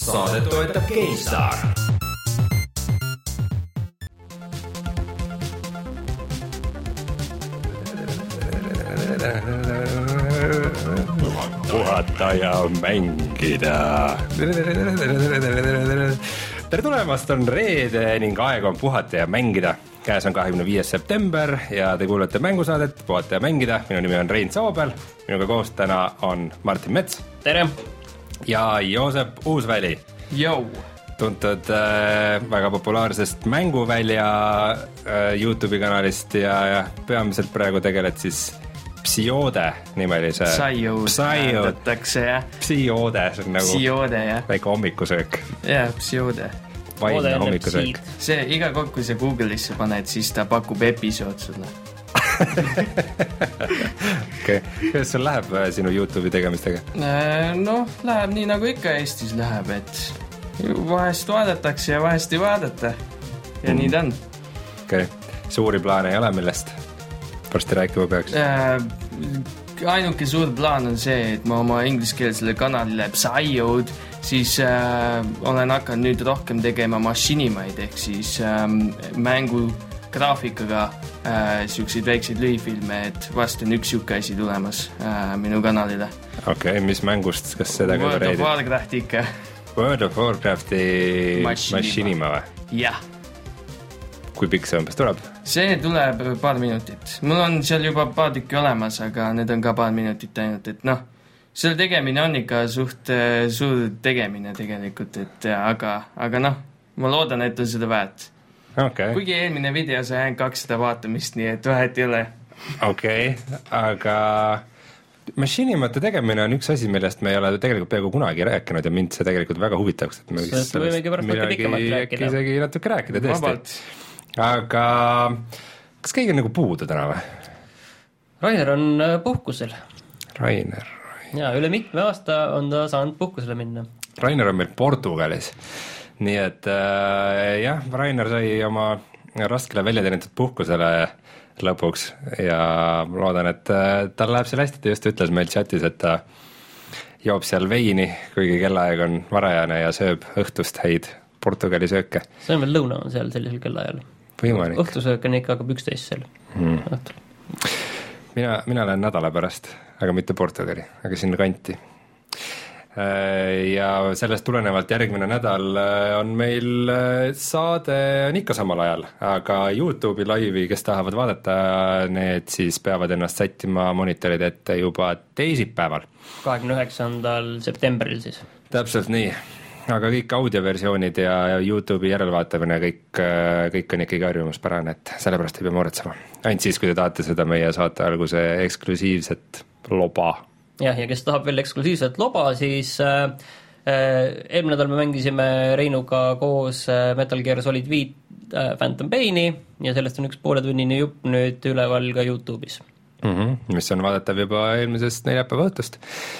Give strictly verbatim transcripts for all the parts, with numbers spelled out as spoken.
Saadet toetab GameStar. Puhata ja mängida. Tere tulemast, on reede ning aeg on puhata ja mängida. Käes on kahekümne viies september ja te kuulete mängusaadet Puhata ja mängida. Minu nimi on Rein Soobel, minuga koos täna on Martin Mets. Tere! Ja Joosep Uusväli. Jou! Tuntud äh, väga populaarsest mänguvälja äh, YouTube'i kanalist ja, ja peamiselt praegu tegeled siis Psiode nimelise Psyode hääldatakse, jah. Psiode, see on nagu Psiode, jah. väike hommikusöök. Jah, Psiode. Vaimne hommikusöök. See, iga kord, kui sa Google'isse paned, siis ta pakub episood sulle. Okay. Kuidas sul läheb sinu YouTube'i tegemistega? No, läheb nii nagu ikka Eestis läheb, et vahest vaadatakse ja vahest ei vaadata. Ja mm. nii ta on. Okay. Suuri plaane ei ole, millest varsti rääkima peaks? Äh, ainuke suur plaan on see, et ma oma ingliskeelsele kanalile Psyode siis äh, olen hakanud nüüd rohkem tegema mašinimaid ehk siis äh, mängu graafikaga äh, siukseid väikseid lühifilme, et vast on üks siuke asi tulemas äh, minu kanalile. Okei, okay, mis mängust, kas seda ka World of Warcraft ikka. World of Warcrafti mašinima või? Jah. Kui pikk see umbes tuleb? See tuleb paar minutit. Mul on seal juba paar tükki olemas, aga need on ka paar minutit ainult, et noh, selle tegemine on ikka suht suur tegemine tegelikult, et aga, aga noh, ma loodan, et on seda väärt. Okay. Kuigi eelmine video sai ainult kakssada vaatamist, nii et vahet ei ole. Okei, okay, aga mašinimate tegemine on üks asi, millest me ei ole tegelikult peaaegu kunagi rääkinud ja mind see tegelikult väga huvitaks, et me sellest võimegi pärast natuke pikemalt rääkida. Isegi natuke rääkida, tõesti. Vabalt. Aga kas keegi on nagu puudu täna või? Rainer on puhkusel. Rainer. Ja üle mitme aasta on ta saanud puhkusele minna. Rainer on meil Portugalis. Nii et äh, jah, Rainer sai oma raskele väljateenitud puhkusele lõpuks ja loodan, et äh, tal läheb seal hästi, ta just ütles meil chatis, et ta joob seal veini, kuigi kellaaeg on varajane ja sööb õhtust häid Portugali sööke. See on veel lõuna on seal sellisel kellaajal. Võimalik. Õhtusöök on ikka hakkab üksteist seal hmm. õhtul. Mina, mina lähen nädala pärast, aga mitte Portugali, aga sinna kanti. Ja sellest tulenevalt järgmine nädal on meil saade on ikka samal ajal, aga YouTube'i laivi, kes tahavad vaadata, need siis peavad ennast sättima monitoride ette juba teisipäeval. kahekümne üheksandal septembril siis. Täpselt nii, aga kõik audioversioonid ja YouTube'i järelvaatamine, kõik, kõik on ikkagi harjumuspärane, et sellepärast ei pea muretsema. Ainult siis, kui te tahate seda meie saate alguse eksklusiivset loba. Jah, ja kes tahab veel eksklusiivset loba, siis äh, eelmine nädal me mängisime Reinuga koos Metal Gear Solid viis äh, Phantom Paini ja sellest on üks pooletunnini jupp nüüd üleval ka YouTube'is. Mm-hmm, mis on vaadatav juba eelmisest neljapäeva õhtust.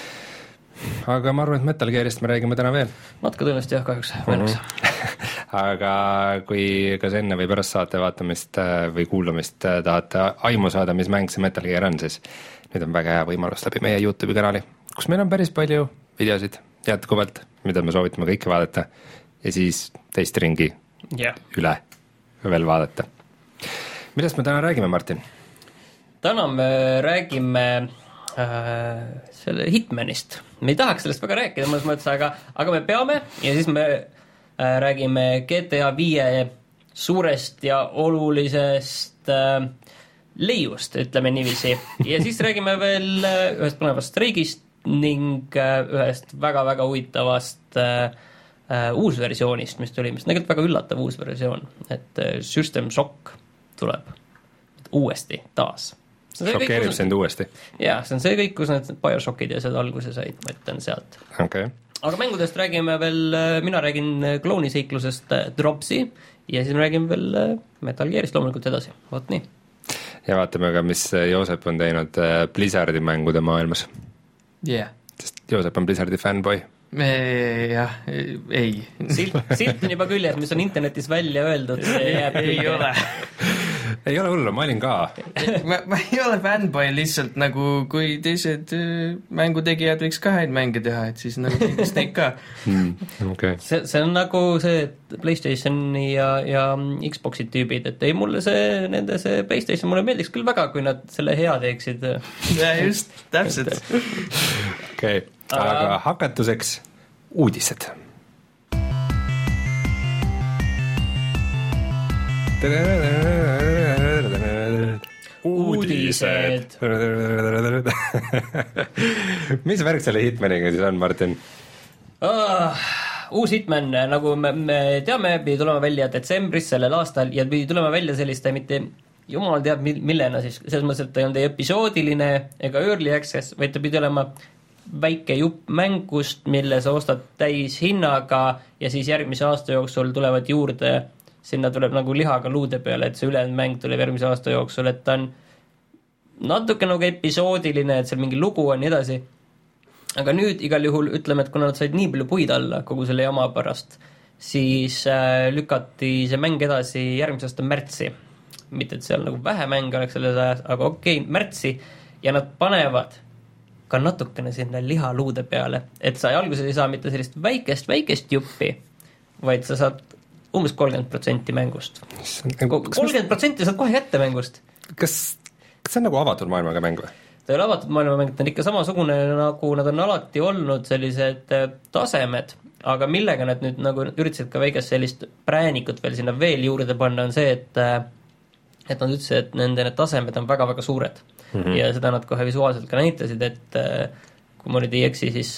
Aga ma arvan, et Metal Gearist me räägime täna veel. Matka tõenäoliselt jah, kahjuks mm-hmm. Aga kui kas enne või pärast saate vaatamist või kuulamist tahate aimu saada, mis mäng see Metal Gear on, siis nüüd on väga hea võimalus läbi meie YouTube'i kanali, kus meil on päris palju videosid jätkuvalt, mida me soovitame kõike vaadata ja siis teist ringi yeah. üle veel vaadata. Millest me täna räägime, Martin? Täna me räägime äh, selle Hitmanist. Me ei tahaks sellest väga rääkida mõnes mõttes, aga, aga me peame ja siis me äh, räägime G T A viie suurest ja olulisest äh, leiust, ütleme niiviisi. Ja siis räägime veel ühest põnevast streigist ning ühest väga-väga huvitavast äh, uusversioonist, mis tuli, mis tegelikult väga üllatav uusversioon, et äh, System Shock tuleb uuesti taas. Šokeerib sind uuesti? Jaa, see on see kõik, kus need Bioshockid ja seda alguse said, ma ütlen sealt. Okay. Aga mängudest räägime veel, mina räägin klooniseiklusest Dropsi ja siis me räägime veel Metal Gearist loomulikult edasi, vot nii. Ja vaatame ka, mis Joosep on teinud Blizzardi mängude maailmas. Yeah. Sest Joosep on Blizzardi fanboy. Me, jah, ei. Silt, silt on juba küljes, mis on internetis välja öeldud. ei, ei ole. ei ole hullu, ma olin ka. ma, ma ei ole fanboy, lihtsalt nagu kui teised mängutegijad võiks ka häid mänge teha, et siis nagu teeks neid ka. mm, okay. see, see on nagu see PlayStationi ja, ja Xboxi tüübid, et ei, mulle see, nende see PlayStation mulle meeldiks küll väga, kui nad selle hea teeksid. ja just, täpselt. okei okay., aga hakatuseks uudised. uudised. mis värk selle Hitmaniga siis on, Martin? Oh, uus Hitman, nagu me, me teame, pidi tulema välja detsembris sellel aastal ja pidi tulema välja selliste mitte jumal teab millena siis, selles mõttes, et ta ei olnud ei episoodiline ega early access, vaid ta pidi olema väike jupp mängust, mille sa ostad täis hinnaga ja siis järgmise aasta jooksul tulevad juurde, sinna tuleb nagu lihaga luude peale, et see ülejäänud mäng tuleb järgmise aasta jooksul, et ta on natuke nagu episoodiline, et seal mingi lugu on ja edasi. Aga nüüd igal juhul ütleme, et kuna nad said nii palju puid alla kogu selle jama pärast, siis äh, lükati see mäng edasi järgmise aasta märtsi. Mitte, et seal nagu vähe mänge oleks selles ajas, aga okei, okay, märtsi ja nad panevad ka natukene sinna lihaluude peale, et sa alguses ei saa mitte sellist väikest, väikest juppi, vaid sa saad umbes kolmkümmend protsenti mängust. kolmkümmend protsenti saad kohe kätte mängust. Kas, kas see on nagu avatud maailmaga mäng või? Ta ei ole avatud maailma mäng, ta on ikka samasugune, nagu nad on alati olnud sellised tasemed, aga millega nad nüüd nagu üritasid ka väikest sellist präänikut veel sinna veel juurde panna, on see, et et nad ütlesid, et nende need tasemed on väga-väga suured. Mm-hmm. Ja seda nad kohe visuaalselt ka näitasid, et kui ma nüüd ei eksi, siis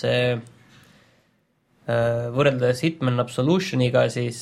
võrreldes Hitman Absolutioniga, siis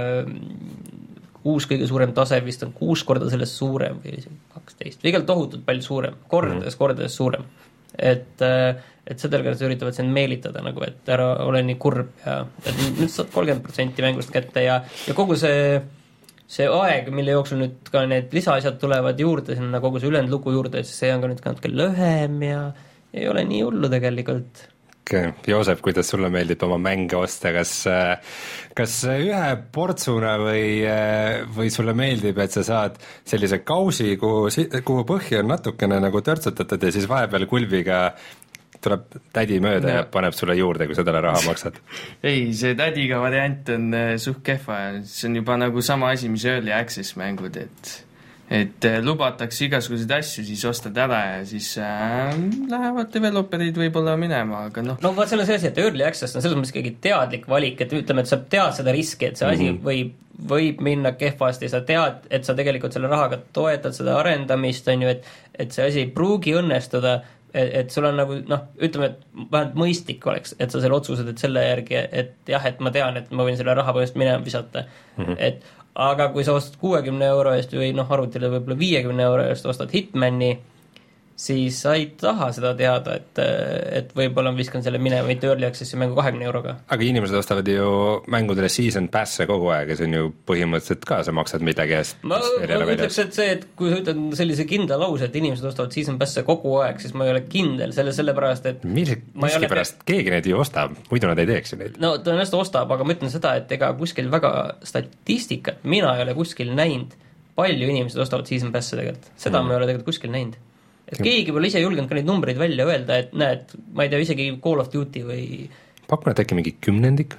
uus kõige suurem tase vist on kuus korda sellest suurem või kaksteist, või igal tohutult palju suurem, kordades, kordades suurem. Et, et sedel nad üritavad sind meelitada, nagu, et ära ole nii kurb ja et nüüd saad kolmkümmend protsenti mängust kätte ja, ja kogu see, see aeg, mille jooksul nüüd ka need lisaasjad tulevad juurde, sinna kogu see ülejäänud lugu juurde, siis see on ka nüüd ka natuke lühem ja ei ole nii hullu tegelikult. Joosep, kuidas sulle meeldib oma mänge osta, kas, kas ühe portsuna või, või sulle meeldib, et sa saad sellise kausi, kuhu, kuhu põhja on natukene nagu törtsutatud ja siis vahepeal kulbiga tuleb tädi mööda ja, ja paneb sulle juurde, kui sa talle raha maksad? ei, see tädiga variant on suht kehva ja see on juba nagu sama asi, mis early access mängud, et et lubatakse igasuguseid asju, siis ostad ära ja siis äh, lähevad developerid võib-olla minema, aga noh. no vaat see on see asi, et early access on selles mõttes ikkagi teadlik valik, et ütleme, et sa tead seda riski, et see asi mm-hmm. võib, võib minna kehvasti, sa tead, et sa tegelikult selle rahaga toetad seda arendamist, on ju, et, et see asi ei pruugi õnnestuda, et, et sul on nagu, noh, ütleme, et vähemalt mõistlik oleks, et sa selle otsuse teed selle järgi, et jah, et ma tean, et ma võin selle raha põhjust minema visata, mm-hmm. et aga kui sa ostad kuuekümne euro eest või noh, arvutile võib-olla viiekümne euro eest ostad Hitmani, siis sa ei taha seda teada, et, et võib-olla viskan selle minema, mitte early access'i mängu kahekümne euroga. Aga inimesed ostavad ju mängudele season pass'e kogu aeg ja see on ju põhimõtteliselt ka, sa maksad midagi eest. Ma, ma ütleks, et see, et kui sa ütled sellise kindla lause, et inimesed ostavad season pass'e kogu aeg, siis ma ei ole kindel selle, selle pärast, et Mille, miski pärast te... keegi neid ju ostab, muidu nad ei teeks ju neid. No tõenäoliselt ostab, aga ma ütlen seda, et ega kuskil väga statistikat mina ei ole kuskil näinud, palju inimesed ostavad season pass'e tegelikult. Seda mm. ma ei ole tegelikult kuskil näinud. Et keegi pole ise julgenud ka neid numbreid välja öelda, et näed, ma ei tea, isegi Call of Duty või pakun, et äkki mingi kümnendik?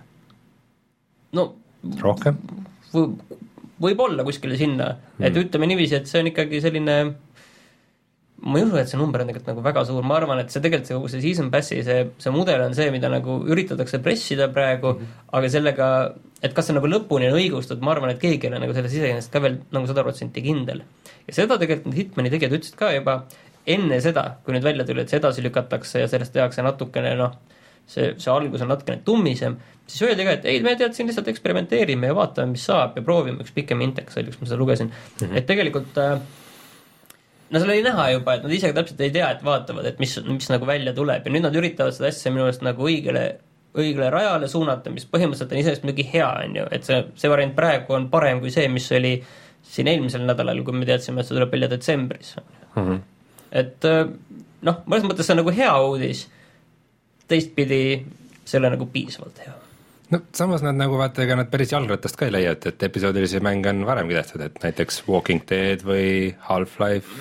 No rohkem? V- võib olla kuskile sinna, mm. et ütleme niiviisi, et see on ikkagi selline, ma ei usu, et see number on tegelikult nagu väga suur, ma arvan, et see tegelikult see kogu see season passi, see, see mudel on see, mida nagu üritatakse pressida praegu, mm. aga sellega, et kas see nagu lõpuni on õigustud, ma arvan, et keegi on nagu selles iseenesest ka veel nagu sada protsenti kindel. Ja seda tegelikult Hitmani tegijad ütlesid ka juba enne seda, kui nüüd välja tuli, et see edasi lükatakse ja sellest tehakse natukene, noh, see, see algus on natukene tummisem, siis öeldi ka, et ei, me tead siin lihtsalt eksperimenteerime ja vaatame, mis saab ja proovime, üks pikem inteks oli, kus ma seda lugesin. Mm-hmm. Et tegelikult no seal oli näha juba, et nad ise täpselt ei tea, et vaatavad, et mis, mis nagu välja tuleb ja nüüd nad üritavad seda asja minu meelest nagu õigele, õigele rajale suunata, mis põhimõtteliselt on iseenesest midagi hea, on ju, et see, see variant praegu on parem kui see, mis oli siin eelmisel nädalal, kui me teadsime, et see tuleb välja detsembris. Mm-hmm. Et noh, mõnes mõttes see on nagu hea uudis, teistpidi see ei ole nagu piisavalt hea. no samas nad nagu vaata, ega nad päris jalgratast ka ei leia, et, et episoodilisi mänge on varemgi tehtud, et näiteks Walking Dead või Half-Life.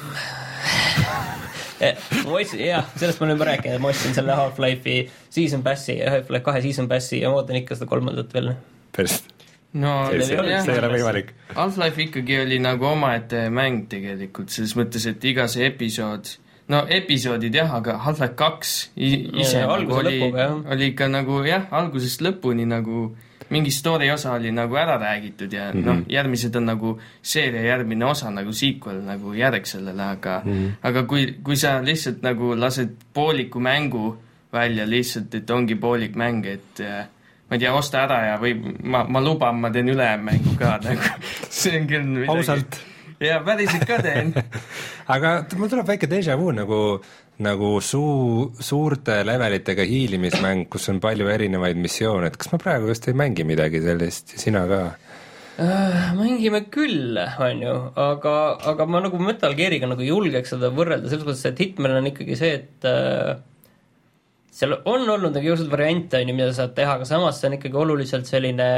ma ostsin, jah, sellest ma olen juba rääkinud, ma ostsin selle Half-Life'i season passi ja Half-Life kahe season passi ja ma ootan ikka seda kolmandat veel. Päris. No, see, see, jah, see ei ole võimalik. Half-Life ikkagi oli nagu omaette mäng tegelikult, selles mõttes, et iga see episood, no episoodid jah, aga Half-Life kaks ise ja, nagu oli, lõpuga, oli ikka nagu jah, algusest lõpuni nagu mingi story osa oli nagu ära räägitud ja mm -hmm. noh, järgmised on nagu seeria järgmine osa nagu sequel nagu järg sellele, aga mm -hmm. aga kui, kui sa lihtsalt nagu lased pooliku mängu välja lihtsalt, et ongi poolik mäng, et ma ei tea, osta ära ja või ma, ma luban, ma teen ülemmängu ka nagu, see on küll midagi. Ausalt. Ja päriselt ka teen. aga mul tuleb väike déjà vu nagu nagu suu, suurte levelitega hiilimismäng, kus on palju erinevaid missioone, et kas ma praegu just ei mängi midagi sellist, sina ka? Äh, mängime küll, on ju, aga, aga ma nagu Metal Geariga nagu julgeks seda võrrelda, selles mõttes, et Hitman on ikkagi see, et äh, seal on olnud nagu jõudsed variante, on ju, mida saad teha, aga samas see on ikkagi oluliselt selline,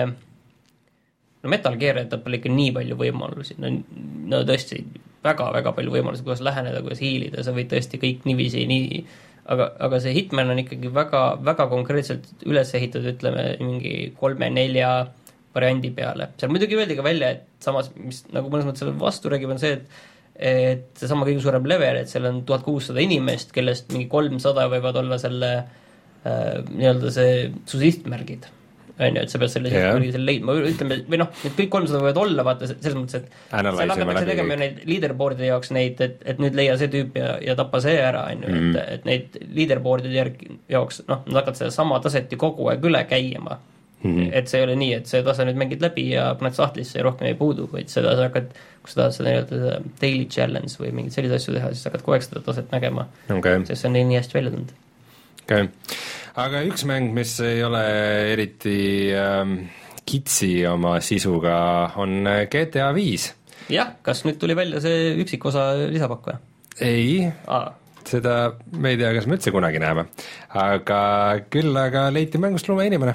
no Metal Gear jätab ikka nii palju võimalusi, no, no tõesti väga-väga palju võimalusi, kuidas läheneda, kuidas hiilida, sa võid tõesti kõik niiviisi, nii, aga, aga see Hitman on ikkagi väga, väga konkreetselt üles ehitatud, ütleme, mingi kolme-nelja variandi peale. Seal muidugi öeldi ka välja, et samas, mis nagu mõnes mõttes selle vastu räägib, on see, et et see sama kõige suurem level, et seal on tuhat kuussada inimest, kellest mingi kolmsada võivad olla selle äh, nii-öelda see su sihtmärgid. On ju, et sa pead selle yeah. selle leidma, ütleme, või noh, need kõik kolmsada võivad olla, vaata, selles mõttes, et seal hakatakse tegema neid leaderboardide jaoks neid, et, et nüüd leia see tüüp ja, ja tappa see ära, on ju, mm. et, et neid leaderboardide järg, jaoks, noh, nad hakkavad seda sama taset ju kogu aeg üle käima. Mm. Et see ei ole nii, et see tase nüüd mängid läbi ja paned sahtlisse ja rohkem ei puudu, vaid seda sa hakkad, kui sa tahad seda nii-öelda daily challenge või mingid sellised asju teha, siis hakkad kogu aeg seda taset nägema, okay. sest see on nii, nii hästi välja tulnud. Okay. Aga üks mäng, mis ei ole eriti ähm, kitsi oma sisuga, on G T A viis. Jah, kas nüüd tuli välja see üksikosa lisapakk või? Ei, Aa. seda me ei tea, kas me üldse kunagi näeme. Aga küll aga leiti mängust lumeinimene.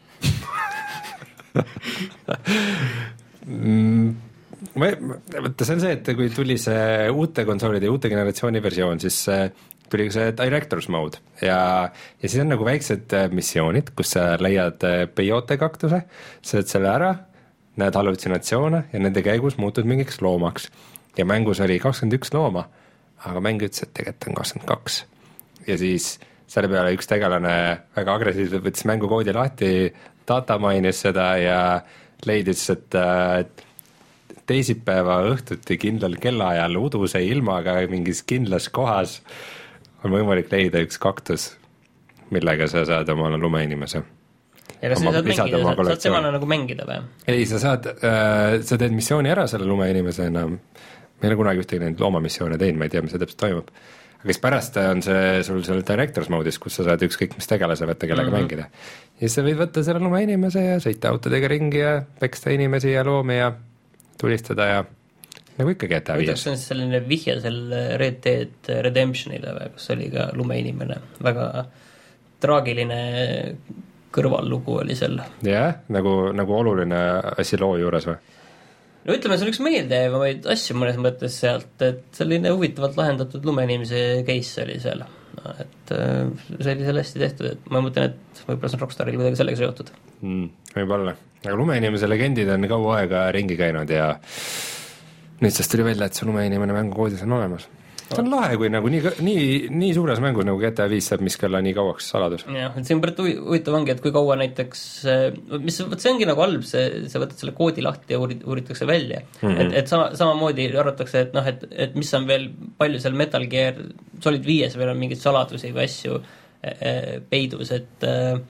Võtta see on see, et kui tuli see uute konsoolide ja uute generatsiooni versioon, siis tuli see Director's Mode ja, ja siis on nagu väiksed missioonid, kus sa leiad peyote kaktuse, sööd selle ära, näed hallutsinatsioone ja nende käigus muutud mingiks loomaks. Ja mängus oli kakskümmend üks looma, aga mäng ütles, et tegelikult on kakskümmend kaks. Ja siis selle peale üks tegelane väga agressiivselt võttis mängukoodi lahti, datamainis seda ja leidis, et, et teisipäeva õhtuti kindlal kellaajal uduse ilmaga mingis kindlas kohas on võimalik leida üks kaktus, millega sa saad oma lumeinimese. Ja kas sa saad mängida, sa saad semana nagu mängida või? Ei, sa saad, äh, sa teed missiooni ära selle lumeinimesena, me ei ole kunagi ühtegi neid loomamissioone teinud, ma ei tea, mis see täpselt toimub. Aga siis pärast on see sul selle Director's Mode'is, kus sa saad ükskõik mis tegelase võtta, kellega mm-hmm. mängida. Ja siis sa võid võtta selle lumeinimese ja sõita autodega ringi ja peksta inimesi ja loomi ja tulistada ja nagu ikka G T A viis. See on selline vihje selle Red Dead Redemptionile, kus oli ka lumeinimene. Väga traagiline kõrvallugu oli seal. Jah, nagu, nagu oluline asi loo juures või? No ütleme, see on üks meeldejäävamaid asju mõnes mõttes sealt, et selline huvitavalt lahendatud lumeinimese case oli seal. No, et see oli selle hästi tehtud, et ma mõtlen, et võib-olla see on Rockstaril kuidagi sellega seotud. Mm, võib-olla. Aga lumeinimese legendid on kaua aega ringi käinud ja nüüd sest tuli välja, et see lumeinimene mängukoodis on olemas. See on lahe, kui nagu nii, nii, nii suures mängus nagu G T A viis saab miskella nii kauaks saladus. Jah, et see on pärit huvitav ongi, et kui kaua näiteks, mis, võt see ongi nagu halb, see, sa võtad selle koodi lahti ja uurit, uuritakse välja. Mm-hmm. Et, et sama, samamoodi arvatakse, et noh, et, et mis on veel palju seal Metal Gear Solid viies veel on mingeid saladusi või asju peidus, et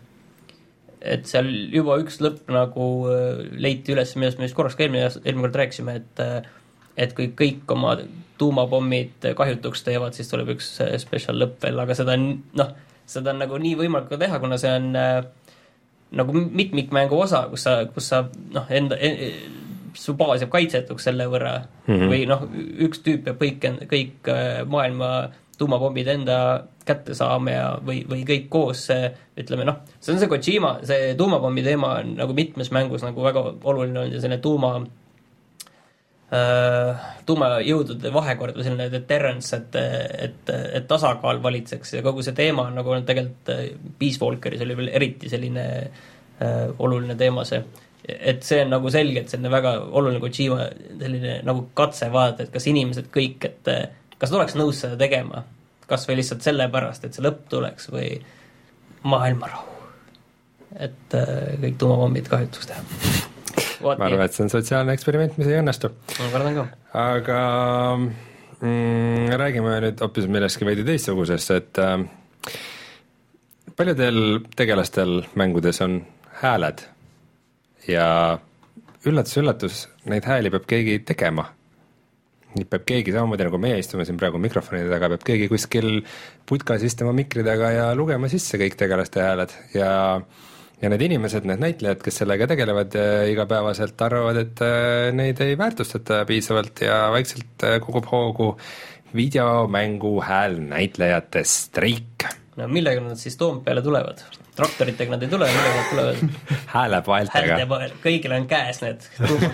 et seal juba üks lõpp nagu leiti üles, millest me just korraks ka eelmine, eelmine kord rääkisime, et et kui kõik oma tuumapommid kahjutuks teevad, siis tuleb üks special lõpp veel, aga seda on, noh, seda on nagu nii võimalik ka teha, kuna see on äh, nagu mitmikmängu osa, kus sa, kus sa noh, enda, en, su baas jääb kaitsetuks selle võrra mm-hmm. või noh, üks tüüp ja kõik, kõik maailma tuumapommid enda kätte saame ja või, või kõik koos see, ütleme noh, see on see Kojima, see tuumapommi teema on nagu mitmes mängus nagu väga oluline olnud ja selline tuuma äh, tuumajõudude vahekord või selline deterrence, et, et, et tasakaal valitseks ja kogu see teema on nagu tegelikult Peace Walkeris oli veel eriti selline äh, oluline teema see, et see on nagu selgelt selline väga oluline Kojima selline nagu katse vaadata, et kas inimesed kõik, et kas tuleks nõus seda tegema, kas või lihtsalt sellepärast, et see lõpp tuleks või maailmarahu, et kõik tuumapommid kahjutuks teha. Ma arvan, et see on sotsiaalne eksperiment, mis ei õnnestu. Ma kardan ka. Aga mm, räägime nüüd hoopis millestki veidi teistsugusest, et äh, paljudel tegelastel mängudes on hääled ja üllatus-üllatus, neid hääli peab keegi tegema. Nii peab keegi samamoodi, nagu meie istume siin praegu mikrofonide taga, peab keegi kuskil putkas istuma mikri taga ja lugema sisse kõik tegelaste hääled ja, ja need inimesed, need näitlejad, kes sellega tegelevad igapäevaselt, arvavad, et neid ei väärtustata piisavalt ja vaikselt kogub hoogu videomängu hääl näitlejate streik. No millega nad siis Toompeale tulevad? Traktoritega nad ei tule, millega nad tulevad? Häälepaeltega. Häälepael, kõigil on käes need.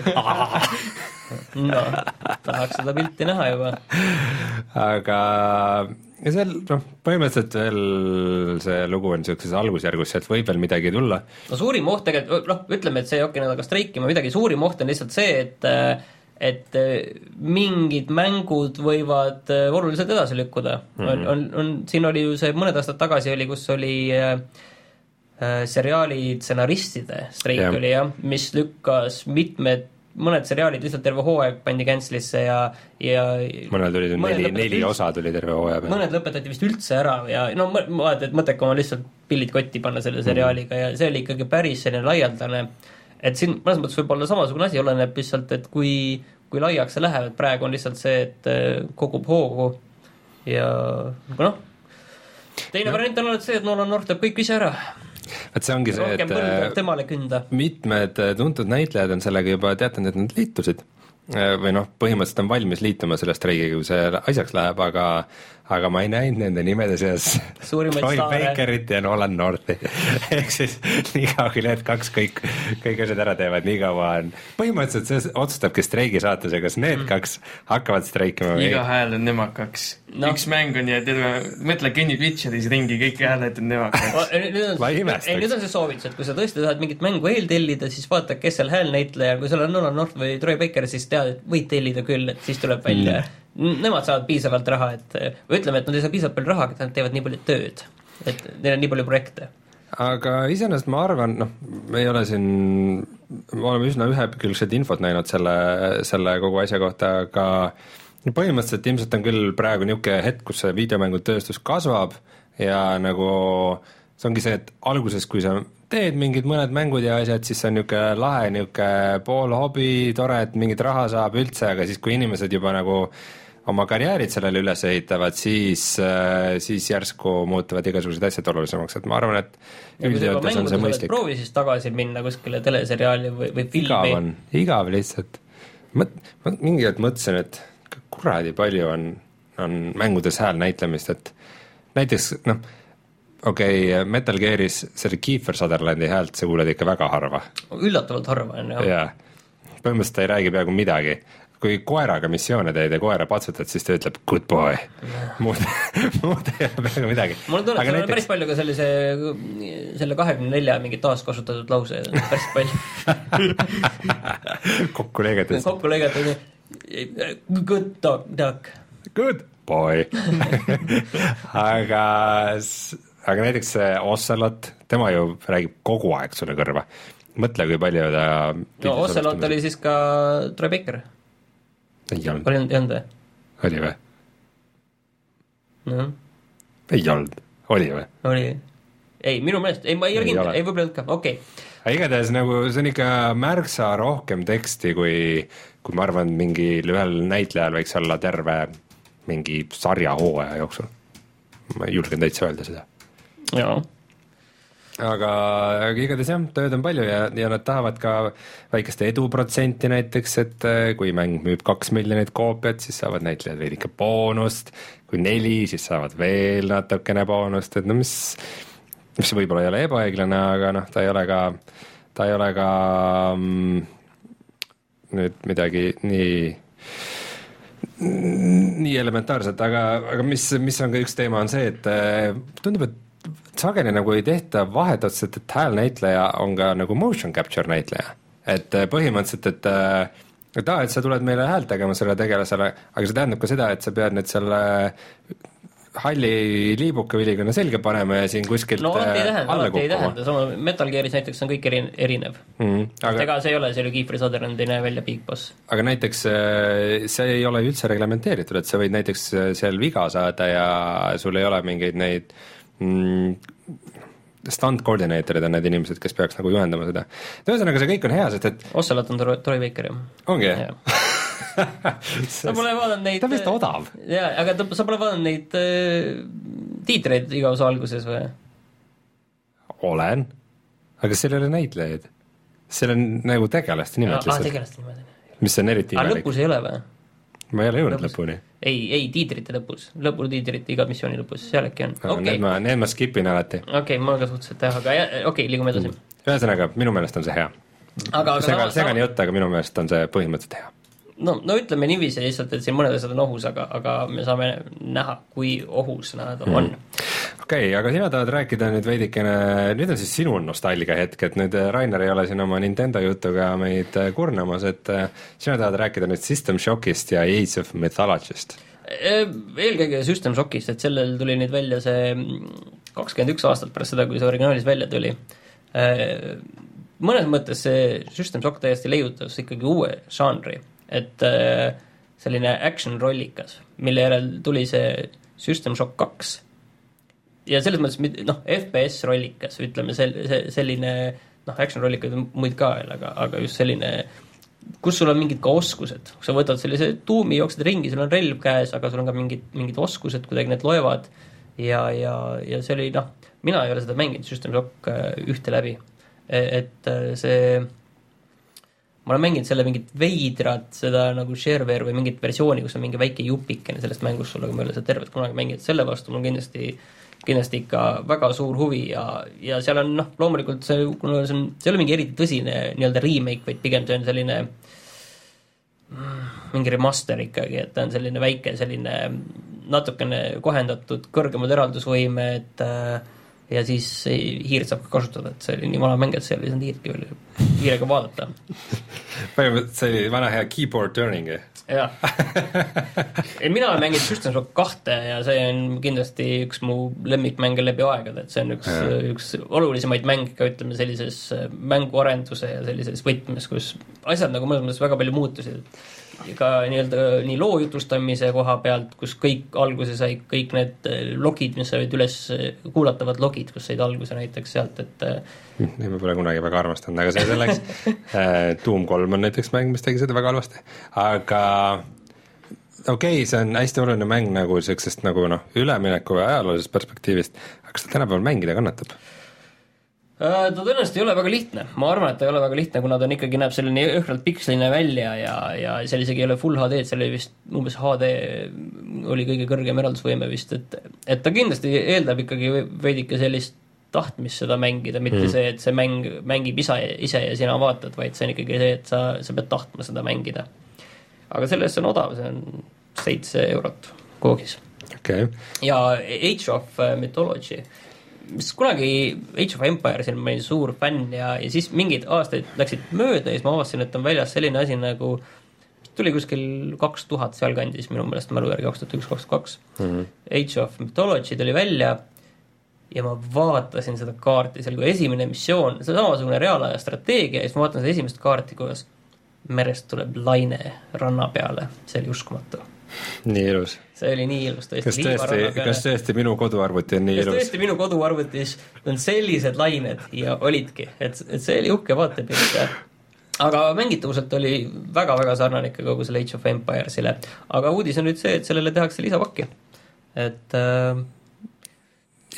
No, tahaks seda pilti näha juba. Aga ja seal, noh, põhimõtteliselt veel see lugu on sellises algusjärgus, et võib veel midagi tulla. No suurim oht tegelikult, noh, ütleme, et see ei okei nad aga streikima midagi, suurim oht on lihtsalt see, et et mingid mängud võivad oluliselt edasi lükkuda. Mm-hmm. On, on, on, siin oli ju see mõned aastad tagasi oli, kus oli äh, seriaali stsenaristide streik yeah. oli jah, mis lükkas mitmed, mõned seriaalid lihtsalt terve hooaeg pandi cancelisse ja, ja mõned tuli mõned neli, neli üldse, osa tuli terve hooaja peale. Mõned lõpetati vist üldse ära ja no ma vaatan, et mõttekam on lihtsalt pillid kotti panna selle seriaaliga mm-hmm. ja see oli ikkagi päris selline laialdane, et siin mõnes mõttes võib olla samasugune asi, oleneb lihtsalt, et kui, kui laiaks see läheb, et praegu on lihtsalt see, et kogub hoogu ja noh, teine no. variant on olnud see, et Nolan North teeb kõik ise ära. Et see ongi see, et temale künda. Mitmed tuntud näitlejad on sellega juba teatanud, et nad liitusid või noh, põhimõtteliselt on valmis liituma selle streigiga, kui see asjaks läheb, aga aga ma ei näinud nende nimede seas Troy Bakerit ja Nolan Northi. Ehk siis nii kaua, kui need kaks kõik, kõik asjad ära teevad, nii kaua on. Põhimõtteliselt see otsustabki streigi saatuse, kas need mm. kaks hakkavad streikima või iga hääl on nemad kaks. No. Üks mäng on ja terve, mõtle Kenny Twitcheris ringi, kõik hääled on nemad kaks. ei, nüüd on see soovitus, et kui sa tõesti tahad mingit mängu eeltellida, siis vaata, kes seal häälnäitleja, kui seal on Nolan North või Troy Baker, siis tead, et võid tellida küll, et siis tuleb välja mm. Nemad saavad piisavalt raha, et või ütleme, et nad ei saa piisavalt palju raha, et nad teevad nii palju tööd, et neil on nii palju projekte. Aga iseenesest ma arvan, noh, me ei ole siin, me oleme üsna ühekülgset infot näinud selle, selle kogu asja kohta, aga põhimõtteliselt ilmselt on küll praegu niisugune hetk, kus see videomängutööstus kasvab ja nagu see ongi see, et alguses, kui sa teed mingid mõned mängud ja asjad, siis see on niisugune lahe, niisugune pool hobi, tore, et mingit raha saab üldse, aga siis, kui inimesed juba nagu oma karjäärid sellele üles ehitavad, siis, siis järsku muutuvad igasugused asjad olulisemaks, et ma arvan, et üldjõudes on see mõistlik. Proovi siis tagasi minna kuskile teleseriaali või, või filmi. Igav on, igav lihtsalt. Mõt, ma mingi hetk mõtlesin, et kuradi palju on, on mängudes hääl näitlemist, et näiteks, noh, okei, okay, Metal Gearis selle Kiefer Sutherlandi häält sa kuuled ikka väga harva. Üllatavalt harva on, jah. Jaa, põhimõtteliselt ta ei räägi peaaegu midagi. Kui koeraga missioone teed ja koera patsutad, siis ta ütleb good boy. Muud, muud ei ole peaaegu midagi. Mul on tunne, et näiteks... päris palju ka sellise, selle kahekümne nelja mingi taaskasutatud lause, päris palju. Kokku leegatud. Kokku leegatud. Good dog, duck. Good boy. aga, aga näiteks see Ocelot, tema ju räägib kogu aeg sulle kõrva. Mõtle, kui palju ta... No Ocelot oli siis ka Troy Baker. Ei olnud. Oli olnud või? Oli või? No. Ei olnud. Oli või? Oli. Ei, minu meelest, ei, ma ei ole kindel, ei võib öelda ka, okei. Okay. Igatahes nagu see on ikka märksa rohkem teksti, kui, kui ma arvan, mingil ühel näitlejal võiks olla terve mingi sarja hooaja jooksul. Ma ei julgen täitsa öelda seda. Jaa. aga, aga igatahes jah, tööd on palju ja, ja nad tahavad ka väikest eduprotsenti näiteks, et kui mäng müüb kaks miljonit koopiat, siis saavad näitlejad veidike boonust, kui neli, siis saavad veel natukene boonust, et no mis, mis võib-olla ei ole ebaõiglane, aga noh, ta ei ole ka, ta ei ole ka mm, nüüd midagi nii nii elementaarset, aga, aga mis, mis on ka üks teema, on see, et tundub, et sageli nagu ei tehta vahet otseselt, et häälnäitleja on ka nagu motion capture näitleja. Et põhimõtteliselt, et et aa, et sa tuled meile häält tegema selle tegelasele, aga see tähendab ka seda, et sa pead nüüd selle halli liibuka viligõnne selga panema ja siin kuskilt no alati ei tähenda, alla alati ei tähenda, sama Metal Gearis näiteks on kõik eri, erinev mm,. Aga... ega see ei ole, see oli Kiefer Sutherland ei näe välja Big Boss. Aga näiteks see ei ole üldse reglementeeritud, et sa võid näiteks seal viga saada ja sul ei ole mingeid neid mm, stunt coordinator'id on need inimesed, kes peaks nagu juhendama seda. Ühesõnaga see kõik on hea, sest et Ocelot on Troy Baker, jah. Ongi? sa pole vaadanud neid ta on vist odav. Jaa, aga ta, sa pole vaadanud neid äh, tiitreid iga osa alguses või? Olen. Aga seal ei ole näitlejaid. Seal on nagu tegelaste nimed lihtsalt. Aa, tegelaste nimed. Mis on eriti imelik. Aga lõpus ei ole või? Ma ei ole jõudnud lõpuni. Ei, ei, tiitrite lõpus. Lõpul tiitrite iga missiooni lõpus. Seal äkki on. No, okay. Need ma, need ma skipin alati. Okei, okay, ma ka suhteliselt teha, aga okei, okay, liigume edasi. Ühesõnaga, minu meelest on see hea. Aga, aga Sega, sama, segani jutt, aga minu meelest on see põhimõtteliselt hea. No, no ütleme niiviisi lihtsalt, et siin mõned asjad on ohus, aga, aga me saame näha, kui ohus nad on. Okei, okay, aga sina tahad rääkida nüüd veidikene, nüüd on siis sinu nostalgia hetk, et nüüd Rainer ei ole siin oma Nintendo jutuga meid kurnamas, et sina tahad rääkida nüüd System Shockist ja Age of Mythologyst. Eelkõige System Shockist, et sellel tuli nüüd välja see kakskümmend üks aastat pärast seda, kui see originaalis välja tuli. Mõnes mõttes see System Shock täiesti leiutas ikkagi uue žanri, et selline action rollikas, mille järel tuli see System Shock kaks ja selles mõttes, noh, F P S rollikas, ütleme selline, noh, action rollikaid on muid ka, aga, aga just selline, kus sul on mingid ka oskused, sa võtad sellise tuumi, jooksed ringi, sul on relv käes, aga sul on ka mingid, mingid oskused, kuidagi need loevad ja, ja, ja see oli, noh, mina ei ole seda mänginud System Shock ühte läbi, et see ma olen mänginud selle mingit veidrat, seda nagu shareware või mingit versiooni, kus on mingi väike jupikene sellest mängust sul, aga ma ei ole seda tervet kunagi mänginud, selle vastu mul kindlasti, kindlasti ikka väga suur huvi ja, ja seal on, noh, loomulikult see, kuna see on, see ei ole mingi eriti tõsine nii-öelda remake, vaid pigem see on selline mingi remaster ikkagi, et ta on selline väike, selline natukene kohendatud, kõrgemad eraldusvõime, et ja siis hiired saab ka kasutada, et see oli nii vana mäng, et seal ei saanud hiirtki veel hiirega vaadata. Põhimõtteliselt see oli vana hea keyboard turning. Jah. Mina olen mänginud System Shock kahte ja see on kindlasti üks mu lemmikmänge läbi aegade, et see on üks, üks olulisemaid mänge ka, ütleme, sellises mänguarenduse ja sellises võtmes, kus asjad nagu mõnes mõttes väga palju muutusid. Ka nii-öelda nii loo jutustamise koha pealt, kus kõik alguse sai, kõik need logid, mis said üles kuulatavad logid, kus said alguse näiteks sealt, et Neid me pole kunagi väga armastanud, aga see selleks Doom kolm on näiteks mäng, mis tegi seda väga halvasti, aga okei okay,, see on hästi oluline mäng nagu sellisest nagu noh, ülemineku ja ajaloolisest perspektiivist, aga kas ta tänapäeval mängida kannatab? Ta tõenäoliselt ei ole väga lihtne, ma arvan, et ta ei ole väga lihtne, kuna ta on ikkagi näeb selline õhralt piksline välja ja, ja seal isegi ei ole full H D, seal oli vist umbes H D oli kõige kõrgem eraldusvõime vist, et, et ta kindlasti eeldab ikkagi veidike sellist tahtmist seda mängida, mitte mm. see, et see mäng mängib ise, ise ja sina vaatad, vaid see on ikkagi see, et sa, sa pead tahtma seda mängida. Aga sellest on odav, see on seitse eurot koogis. Okay. Ja Age of Mythology, mis kunagi Age of Empiresil ma olin suur fänn ja, ja siis mingid aastaid läksid mööda ja siis ma avastasin, et on väljas selline asi nagu tuli kuskil kaks tuhat seal kandis, minu meelest mälu järgi kaks tuhat üks kaks tuhat kaks mm-hmm. Age of Mythology tuli välja ja ma vaatasin seda kaarti seal, kui esimene missioon, see samasugune reaalaja strateegia ja siis ma vaatan seda esimest kaarti, kuidas merest tuleb laine ranna peale, see oli uskumatu. Nii ilus. See oli nii ilus tõesti. Kas tõesti, kas tõesti minu koduarvuti on nii kas ilus? Kas tõesti minu koduarvutis on sellised lained ja olidki, et, et see oli uhke vaatepilt. Aga mängitavuselt oli väga-väga sarnane ikka kogu selle Age of Empiresile. Aga uudis on nüüd see, et sellele tehakse lisapakki. Et äh,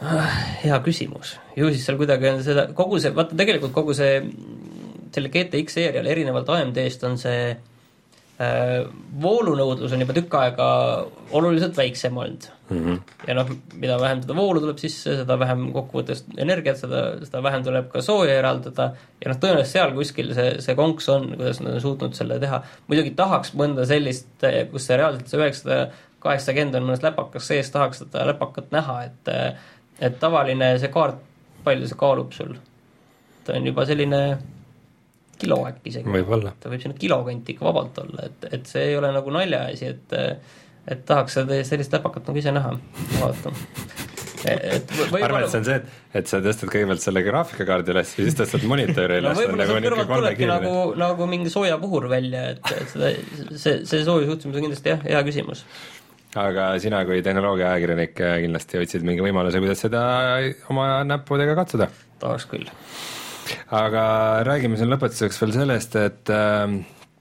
Hea küsimus. Ju siis seal kuidagi on seda, kogu see, vaata tegelikult kogu see, selle G T X seerial erinevalt A M D-st on see äh, voolunõudlus on juba tükk aega oluliselt väiksem olnud. Mm-hmm. Ja noh, mida vähem seda voolu tuleb sisse, seda vähem kokkuvõttes energiat, seda, seda vähem tuleb ka sooja eraldada ja noh, tõenäoliselt seal kuskil see, see konks on, kuidas nad on suutnud selle teha. Muidugi tahaks mõnda sellist, kus see reaalselt see üheksasada kaheksakümmend on mõnes läpakas sees, tahaks seda läpakat näha, et et tavaline see kaart, palju see kaalub sul? Ta on juba selline kilo äkki isegi. Võib-olla. Ta võib sinna kilokanti ikka vabalt olla, et, et see ei ole nagu naljaasi, et, et tahaks seda sellist läpakat nagu ise näha. Vaata. Et ma arvan, et see on see, et, et sa tõstad kõigepealt selle graafikakaardi üles ja siis tõstad monitori üles. No võib-olla seal kõrvalt tulebki nagu, nagu mingi sooja puhur välja, et, et seda, see, see sooja suhtumus on kindlasti jah, hea küsimus. Aga sina kui tehnoloogia ajakirjanik kindlasti otsid mingi võimaluse, kuidas seda oma näppudega katsuda. Tahaks küll. Aga räägime siin lõpetuseks veel sellest, et äh,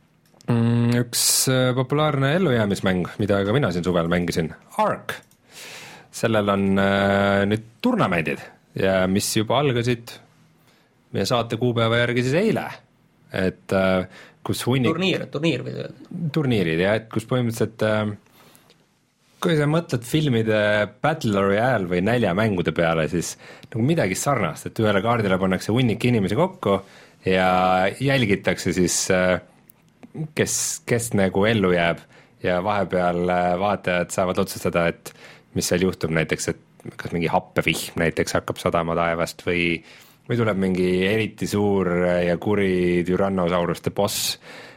üks populaarne ellujäämismäng, mida ka mina siin suvel mängisin, Ark. Sellel on äh, nüüd turnamendid ja mis juba algasid meie saate kuupäeva järgi siis eile. Et äh, kus hunnik... Turniir, turniir või öelda? Turniirid, jah, et kus põhimõtteliselt... Äh, kui sa mõtled filmide Battle Royale või näljamängude peale, siis nagu midagi sarnast, et ühele kaardile pannakse hunnik inimesi kokku ja jälgitakse siis, kes, kes nagu ellu jääb ja vahepeal vaatajad saavad otsustada, et mis seal juhtub näiteks, et kas mingi happevihm näiteks hakkab sadama taevast või, või tuleb mingi eriti suur ja kuri tyrannosauruste boss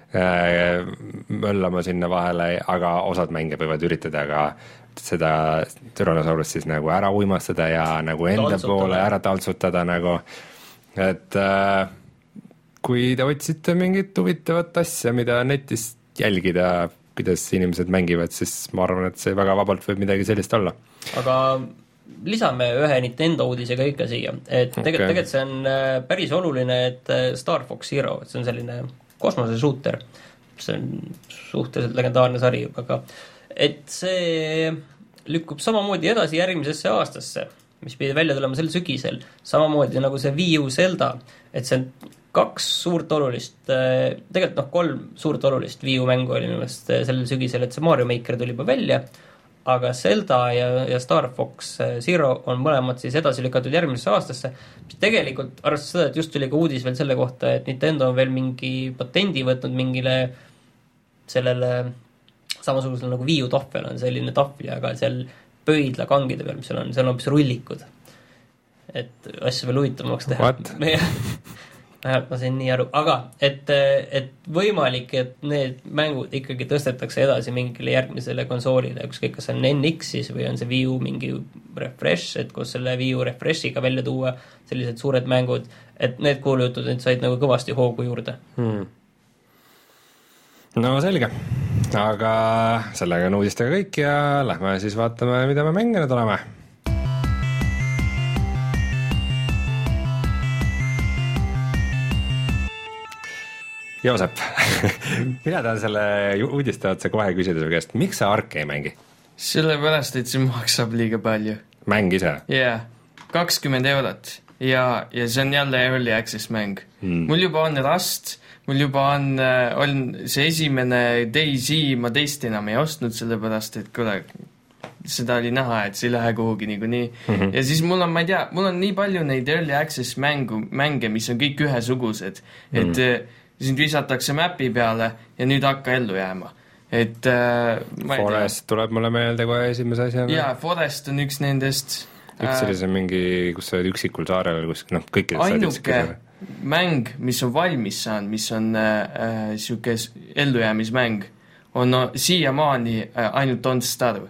möllama sinna vahele, aga osad mänge võivad üritada ka seda tyrannosaurust siis nagu ära uimastada ja nagu enda taltsutada. Poole ära taltsutada nagu, et äh, kui te otsite mingit huvitavat asja, mida netist jälgida, kuidas inimesed mängivad, siis ma arvan, et see väga vabalt võib midagi sellist olla. Aga lisame ühe Nintendo uudisega ikka siia, et tegelikult, okay. tegelikult see on päris oluline, et Star Fox Zero, et see on selline kosmose shooter, see on suhteliselt legendaarne sari, aga et see lükkub samamoodi edasi järgmisesse aastasse, mis pidi välja tulema sel sügisel, samamoodi nagu see Wii U Zelda, et see on kaks suurt olulist, tegelikult noh, kolm suurt olulist Wii U mängu oli millest sellel sügisel, et see Mario Maker tuli juba välja, aga Zelda ja, ja Star Fox Zero on mõlemad siis edasi lükatud järgmisesse aastasse, mis tegelikult arvestades seda, et just tuli ka uudis veel selle kohta, et Nintendo on veel mingi patendi võtnud mingile sellele samasugusele nagu Wii U tahvel on selline tahvli, aga seal pöidla kangide peal, mis seal on, seal on hoopis rullikud. Et asja veel huvitavamaks teha. What? Vähemalt ma sain nii aru, aga et, et võimalik, et need mängud ikkagi tõstetakse edasi mingile järgmisele konsoolile, ükskõik kas on N X siis või on see Wii U mingi refresh, et kus selle Wii U refreshiga välja tuua sellised suured mängud, et need kuulujutud need said nagu kõvasti hoogu juurde. Hmm. No selge, aga sellega on uudistega kõik ja lähme siis vaatame, mida me mänginud oleme. Joosep, mina tahan selle uudiste otsa kohe küsida su käest, miks sa Arki ei mängi? Sellepärast, et see maksab liiga palju. Mäng ise? Jah, yeah, kakskümmend eurot ja, ja see on jälle early access mäng. Hmm. Mul juba on Rust, mul juba on, on see esimene DayZ, ma teist enam ei ostnud, sellepärast, et kuule, seda oli näha, et see ei lähe kuhugi niikuinii. Mm-hmm. Ja siis mul on, ma ei tea, mul on nii palju neid early access mängu, mänge, mis on kõik ühesugused, et mm. sind visatakse mäpi peale ja nüüd hakka ellu jääma. Et, äh, Forest tuleb mulle meelde kohe esimese asjana. Jaa, Forest on üks nendest. Üks sellise mingi, kus sa oled üksikul saarel, kus noh, kõikidest ainuke mäng, mis on valmis saanud, mis on äh, siuke ellujäämismäng, on no, siiamaani äh, ainult Don't Starve.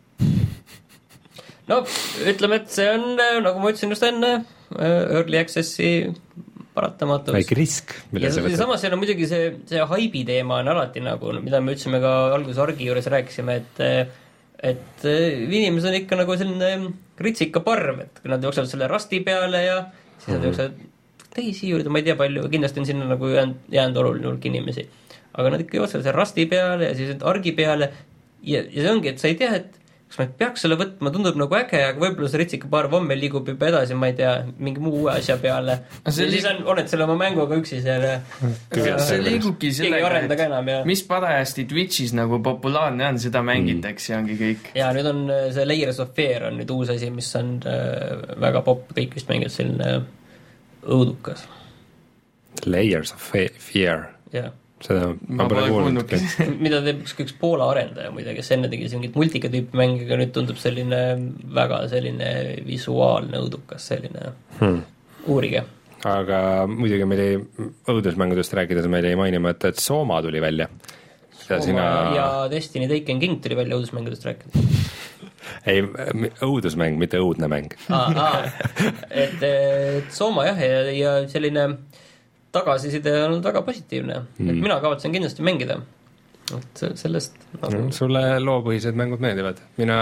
No, ütleme, et see on, nagu ma ütlesin just enne, early accessi paratamatus. Väike risk. Ja samas see on muidugi see, see haibi teema on alati nagu, mida me ütlesime ka alguses Argi juures rääkisime, et, et inimesed on ikka nagu selline ritsika parv, et kui nad jooksevad selle Rusti peale ja siis nad mm-hmm. jooksevad teisi juurde, ma ei tea palju, kindlasti on sinna nagu jäänud, jäänud oluline hulk inimesi. Aga nad ikka jooksevad selle Rusti peale ja siis Argi peale ja, ja see ongi, et sa ei tea, et kas ma peaks selle võtma, tundub nagu äge, aga võib-olla see ritsika paar vomme liigub juba edasi, ma ei tea, mingi muu uue asja peale. Ja siis liig... on, oled selle oma mänguga üksi seal ja see liigubki sellega, enam, mis parajasti Twitchis nagu populaarne on, seda mängitakse mm. ja ongi kõik. Ja nüüd on see Layers of Fear on nüüd uus asi, mis on äh, väga popp, kõik vist mängivad selline õudukas. Layers of Fear? Jah. Seda ma pole kuulnud. Mida teeb üks Poola arendaja muide, kes enne tegi mingit multika tüüpi mänge, aga nüüd tundub selline väga selline visuaalne õudukas, selline hmm. uurige. Aga muidugi meil ei õudusmängudest rääkides meil ei mainima, et, et Soma tuli välja. Soma sina... ja Destiny Taken King tuli välja õudusmängudest rääkides. Ei, õudusmäng, mitte õudne mäng. Aa, aa, et, et Soma jah, ja, ja selline tagasiside on väga positiivne, mm. et mina kavatsen kindlasti mängida, et sellest no, sulle loopõhised mängud meeldivad, mina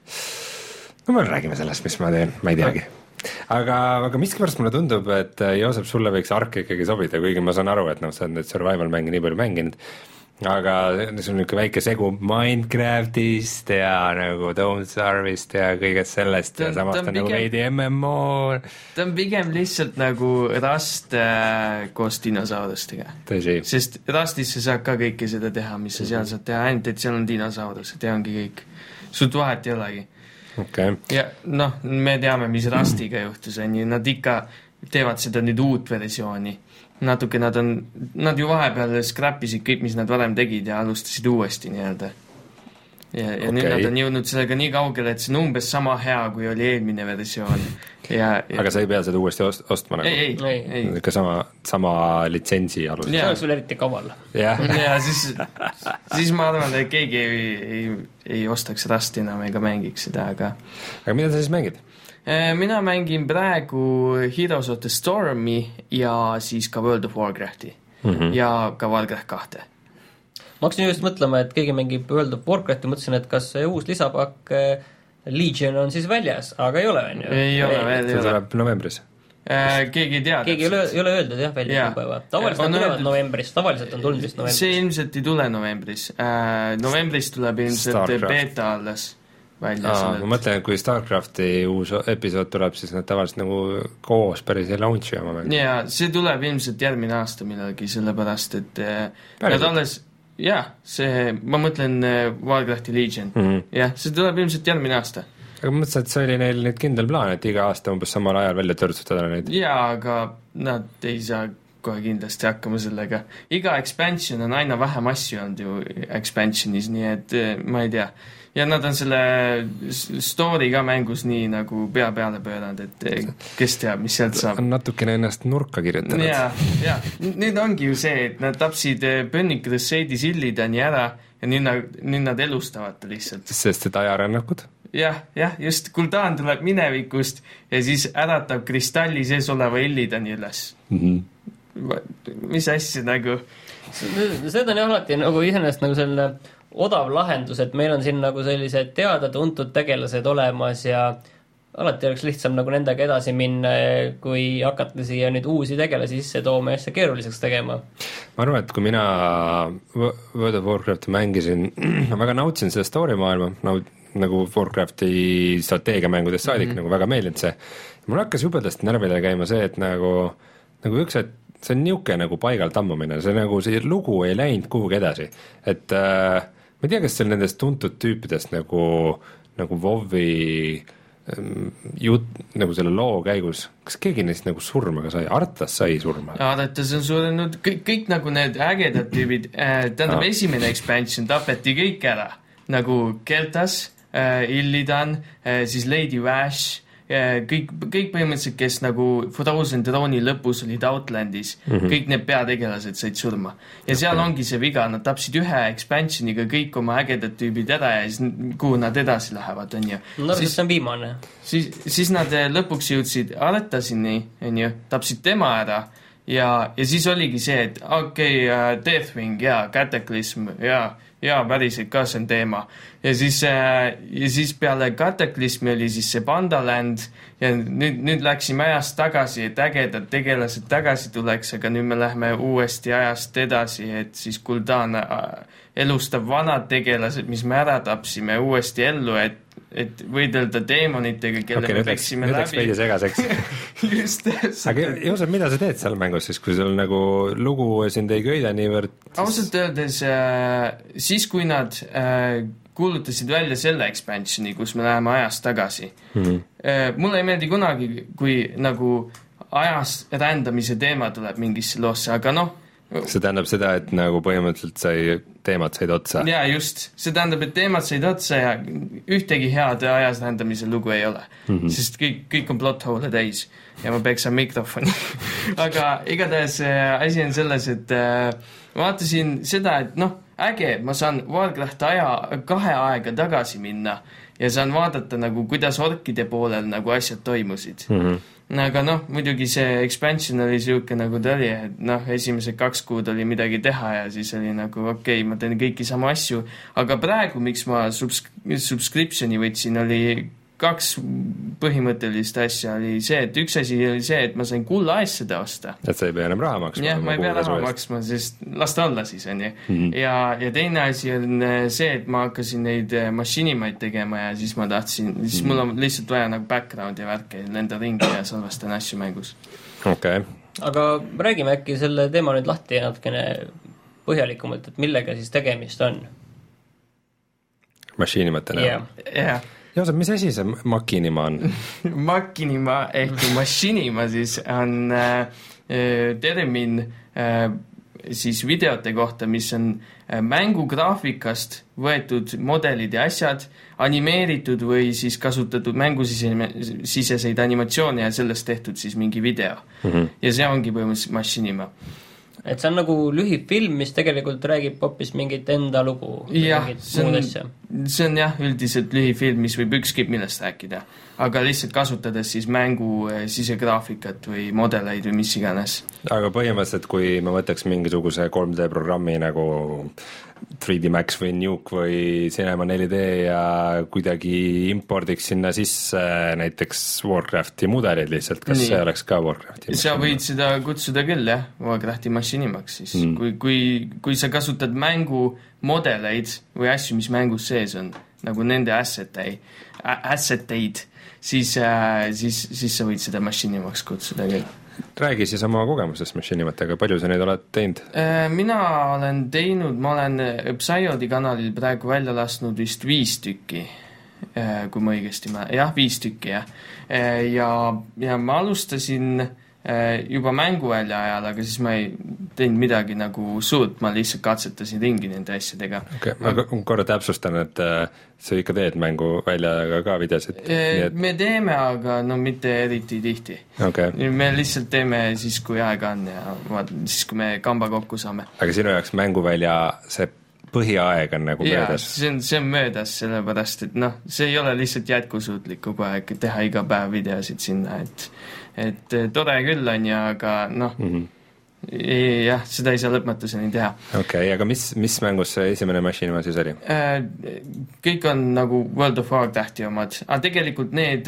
no me räägime sellest, mis ma teen, ma ei teagi aga, aga miskipärast mulle tundub, et Joosep, sulle võiks Ark ikkagi sobida, kuigi ma saan aru, et noh, sa oled nüüd survival mänge nii palju mänginud, aga see on niisugune väike segu Minecraftist ja nagu Don't Starve'ist ja kõigest sellest ta, ja samast on, on nagu veidi M M O. Ta on pigem lihtsalt nagu Rust äh, koos dinosaurustega. Tõsi. Sest Rustis sa saad ka kõike seda teha, mis sa seal saad teha, ainult et seal on dinosaurused ja ongi kõik. Sult vahet ei olegi. Okay. Ja noh, me teame, mis Rustiga juhtus, on ju, nad ikka teevad seda nüüd uut versiooni. Natuke nad on, nad ju vahepeal scrapisid kõik, mis nad varem tegid ja alustasid uuesti nii-öelda. Ja, ja okay. nüüd nad on jõudnud sellega nii kaugele, et see on umbes sama hea, kui oli eelmine versioon. Ja, ja... Aga sa ei pea seda uuesti ost- ostma nagu? Ei, ei, ei. Ikka sama, sama litsentsi alus. See oleks veel eriti kaval. Ja, ja siis, siis ma arvan, et keegi ei, ei, ei ostaks Rust enam ega mängiks seda, aga... Aga mida sa siis mängid? Mina mängin praegu Heroes of the Stormi ja siis ka World of Warcrafti mm-hmm. ja ka Warcraft kahte. Ma hakkasin just mõtlema, et keegi mängib World of Warcrafti, mõtlesin, et kas see uus lisapakk Legion on siis väljas, aga ei ole veel. Ei ole veel. See tuleb novembris. Keegi ei tea. Keegi ei ole, ei ole öeldud jah välja ja. Kuupäeva. Tavaliselt on tulevad novembris, tavaliselt on tulnud vist novembris. See ilmselt ei tule novembris. Novembris tuleb ilmselt beta alles. Aa, ma mõtlen, et kui StarCrafti uus episood tuleb, siis nad tavaliselt nagu koos päris ei launchi oma mängu. Ja see tuleb ilmselt järgmine aasta millalgi, sellepärast, et nad alles, jah, see, ma mõtlen Warcrafti Legion, mm-hmm. jah, see tuleb ilmselt järgmine aasta. Aga ma mõtlesin, et see oli neil nüüd kindel plaan, et iga aasta umbes samal ajal välja törtsutada neid. Jaa, aga nad ei saa kohe kindlasti hakkama sellega. Iga expansion on aina vähem asju olnud ju expansionis, nii et ma ei tea. Ja nad on selle story ka mängus nii nagu pea peale pööranud, et kes teab, mis sealt saab. On natukene ennast nurka kirjutanud. Ja, ja. Nüüd ongi ju see, et nad tapsid Burning Crusade'i Illidani ära ja nüüd nad, nüüd nad elustavad lihtsalt. Sest et ajarännakud? Jah, jah, just Gul'dan tuleb minevikust ja siis äratab kristalli sees oleva Illidani üles. Mm-hmm. Mis asja nagu? Seda on alati nagu iseenesest nagu selline odav lahendus, et meil on siin nagu sellised teada-tuntud tegelased olemas ja alati oleks lihtsam nagu nendega edasi minna, kui hakata siia nüüd uusi tegelasi sisse tooma ja asja keeruliseks tegema. Ma arvan, et kui mina World of Warcrafti mängisin, ma väga nautisin seda story maailma, nagu Warcrafti strateegiamängudest saadik, mm-hmm. nagu väga meeldinud see. Mul hakkas jubedast närvile käima see, et nagu, nagu üks, et see on niuke nagu paigal tammumine, see nagu see lugu ei läinud kuhugi edasi, et äh, ma ei tea, kas seal nendest tuntud tüüpidest nagu, nagu Vovi jut, nagu selle loo käigus, kas keegi neist nagu surma ka sai? Artas sai surma? Artas on surnud kõik, kõik nagu need ägedad tüübid, äh, tähendab ah. esimene expansion tapeti kõik ära, nagu Keltas, äh, Illidan, äh, siis Lady Vash, kõik, kõik põhimõtteliselt, kes nagu Frozen Throni lõpus olid Outlandis, mm-hmm. kõik need peategelased said surma. Ja seal okay. ongi see viga, nad tapsid ühe expansioniga kõik oma ägedad tüübid ära ja siis kuhu nad edasi lähevad, on ju. No siis see on viimane. Siis, siis nad lõpuks jõudsid Artasini, on ju, tapsid tema ära ja, ja siis oligi see, et okei, okay, uh, Deathwing ja Cataclysm ja jaa, päriselt ka see on teema. Ja siis, ja siis peale Cataclysmi oli siis see Pandaland ja nüüd, nüüd läksime ajast tagasi, et ägedad tegelased tagasi tuleks, aga nüüd me lähme uuesti ajast edasi, et siis Gul'dan elustab vanad tegelased, mis me ära tapsime uuesti ellu, et, et võidelda teemonitega, kelle okay, me peksime läbi. Nüüd läks veidi segaseks. Just. Aga Joosep, mida sa teed seal mängus siis, kui sul nagu lugu sind ei köida niivõrd? Siis... ausalt öeldes, äh, siis kui nad äh, kuulutasid välja selle expansioni, kus me läheme ajas tagasi, mm-hmm. äh, mulle ei meeldi kunagi, kui nagu ajas rändamise teema tuleb mingisse loosse, aga noh, see tähendab seda, et nagu põhimõtteliselt sai, teemad said otsa. Jaa, just. See tähendab, et teemad said otsa ja ühtegi head ajas rändamise lugu ei ole. Mm-hmm. Sest kõik, kõik on plot hole täis ja ma peksan mikrofoni. Aga igatahes asi on selles, et äh, vaatasin seda, et noh, äge, ma saan Warcraft aja kahe aega tagasi minna ja saan vaadata nagu, kuidas orkide poolel nagu asjad toimusid. Mm-hmm. Aga noh, muidugi see expansion oli siuke nagu ta oli, et noh, esimesed kaks kuud oli midagi teha ja siis oli nagu okei okay,, ma teen kõiki samu asju, aga praegu, miks ma subs- subscriptioni võtsin, oli kaks põhimõttelist asja, oli see, et üks asi oli see, et ma sain kulla asjade osta. Et sa ei pea enam raha maksma. Jah, ma ei pea raha maksma, sest las ta olla siis, on ju. Mm-hmm. Ja, ja teine asi on see, et ma hakkasin neid mašinimaid tegema ja siis ma tahtsin, siis mm-hmm. mul on lihtsalt vaja nagu background ja värke, lenda ringi ja salvastan asju mängus. Okei. Okay. Aga räägime äkki selle teema nüüd lahti natukene põhjalikumalt, et millega siis tegemist on? Mašinimate näo? Jah. Yeah. Joosep, mis asi see Makinima on? Makinima ehk mašinima siis on äh, termin äh, siis videote kohta, mis on äh, mängugraafikast võetud modelid ja asjad, animeeritud või siis kasutatud mängusiseseid animatsioone ja sellest tehtud siis mingi video. Mm-hmm. Ja see ongi põhimõtteliselt mašinima. Et see on nagu lühifilm, mis tegelikult räägib hoopis mingit enda lugu. Jah, see on, see on jah, üldiselt lühifilm, mis võib ükskõik millest rääkida. Aga lihtsalt kasutades siis mängu sisegraafikat või modeleid või mis iganes. Aga põhimõtteliselt, kui ma võtaks mingisuguse kolm D programmi nagu three D Max või Nuke või Cinema neli D ja kuidagi impordiks sinna sisse näiteks Warcrafti mudelid lihtsalt, kas Nii. see oleks ka Warcrafti mašinima? Sa võid seda kutsuda küll, jah, Warcrafti mašinimaks siis. Mm. Kui, kui, kui sa kasutad mängu modeleid või asju, mis mängus sees on, nagu nende assetei, asseteid, siis, äh, siis, siis sa võid seda mašinimaks kutsuda küll. Räägi siis oma kogemusest mašinimatega, palju sa neid oled teinud? Mina olen teinud, ma olen Psyodi kanalil praegu välja lasknud vist viis tükki, kui ma õigesti ma, jah, viis tükki, jah. Ja, ja ma alustasin juba mänguvälja ajal, aga siis ma ei teinud midagi nagu suurt, ma lihtsalt katsetasin ringi nende asjadega. Okay, ma korra täpsustan, et sa ikka teed mänguväljaga ka videosid? Et... me teeme, aga no mitte eriti tihti. Okay. Me lihtsalt teeme siis, kui aega on ja siis, kui me kamba kokku saame. Aga sinu jaoks mänguvälja see põhiaeg on nagu ja, möödas? see on, see on möödas, sellepärast, et noh, see ei ole lihtsalt jätkusuutlik kogu aeg teha iga päev videosid sinna, et et tore küll on ja, aga noh, mm-hmm. jah, seda ei saa lõpmatuseni teha. Okei, okay, aga mis, mis mängus see esimene mašinima siis oli? Kõik on nagu World of Warcrafti omad, aga tegelikult need,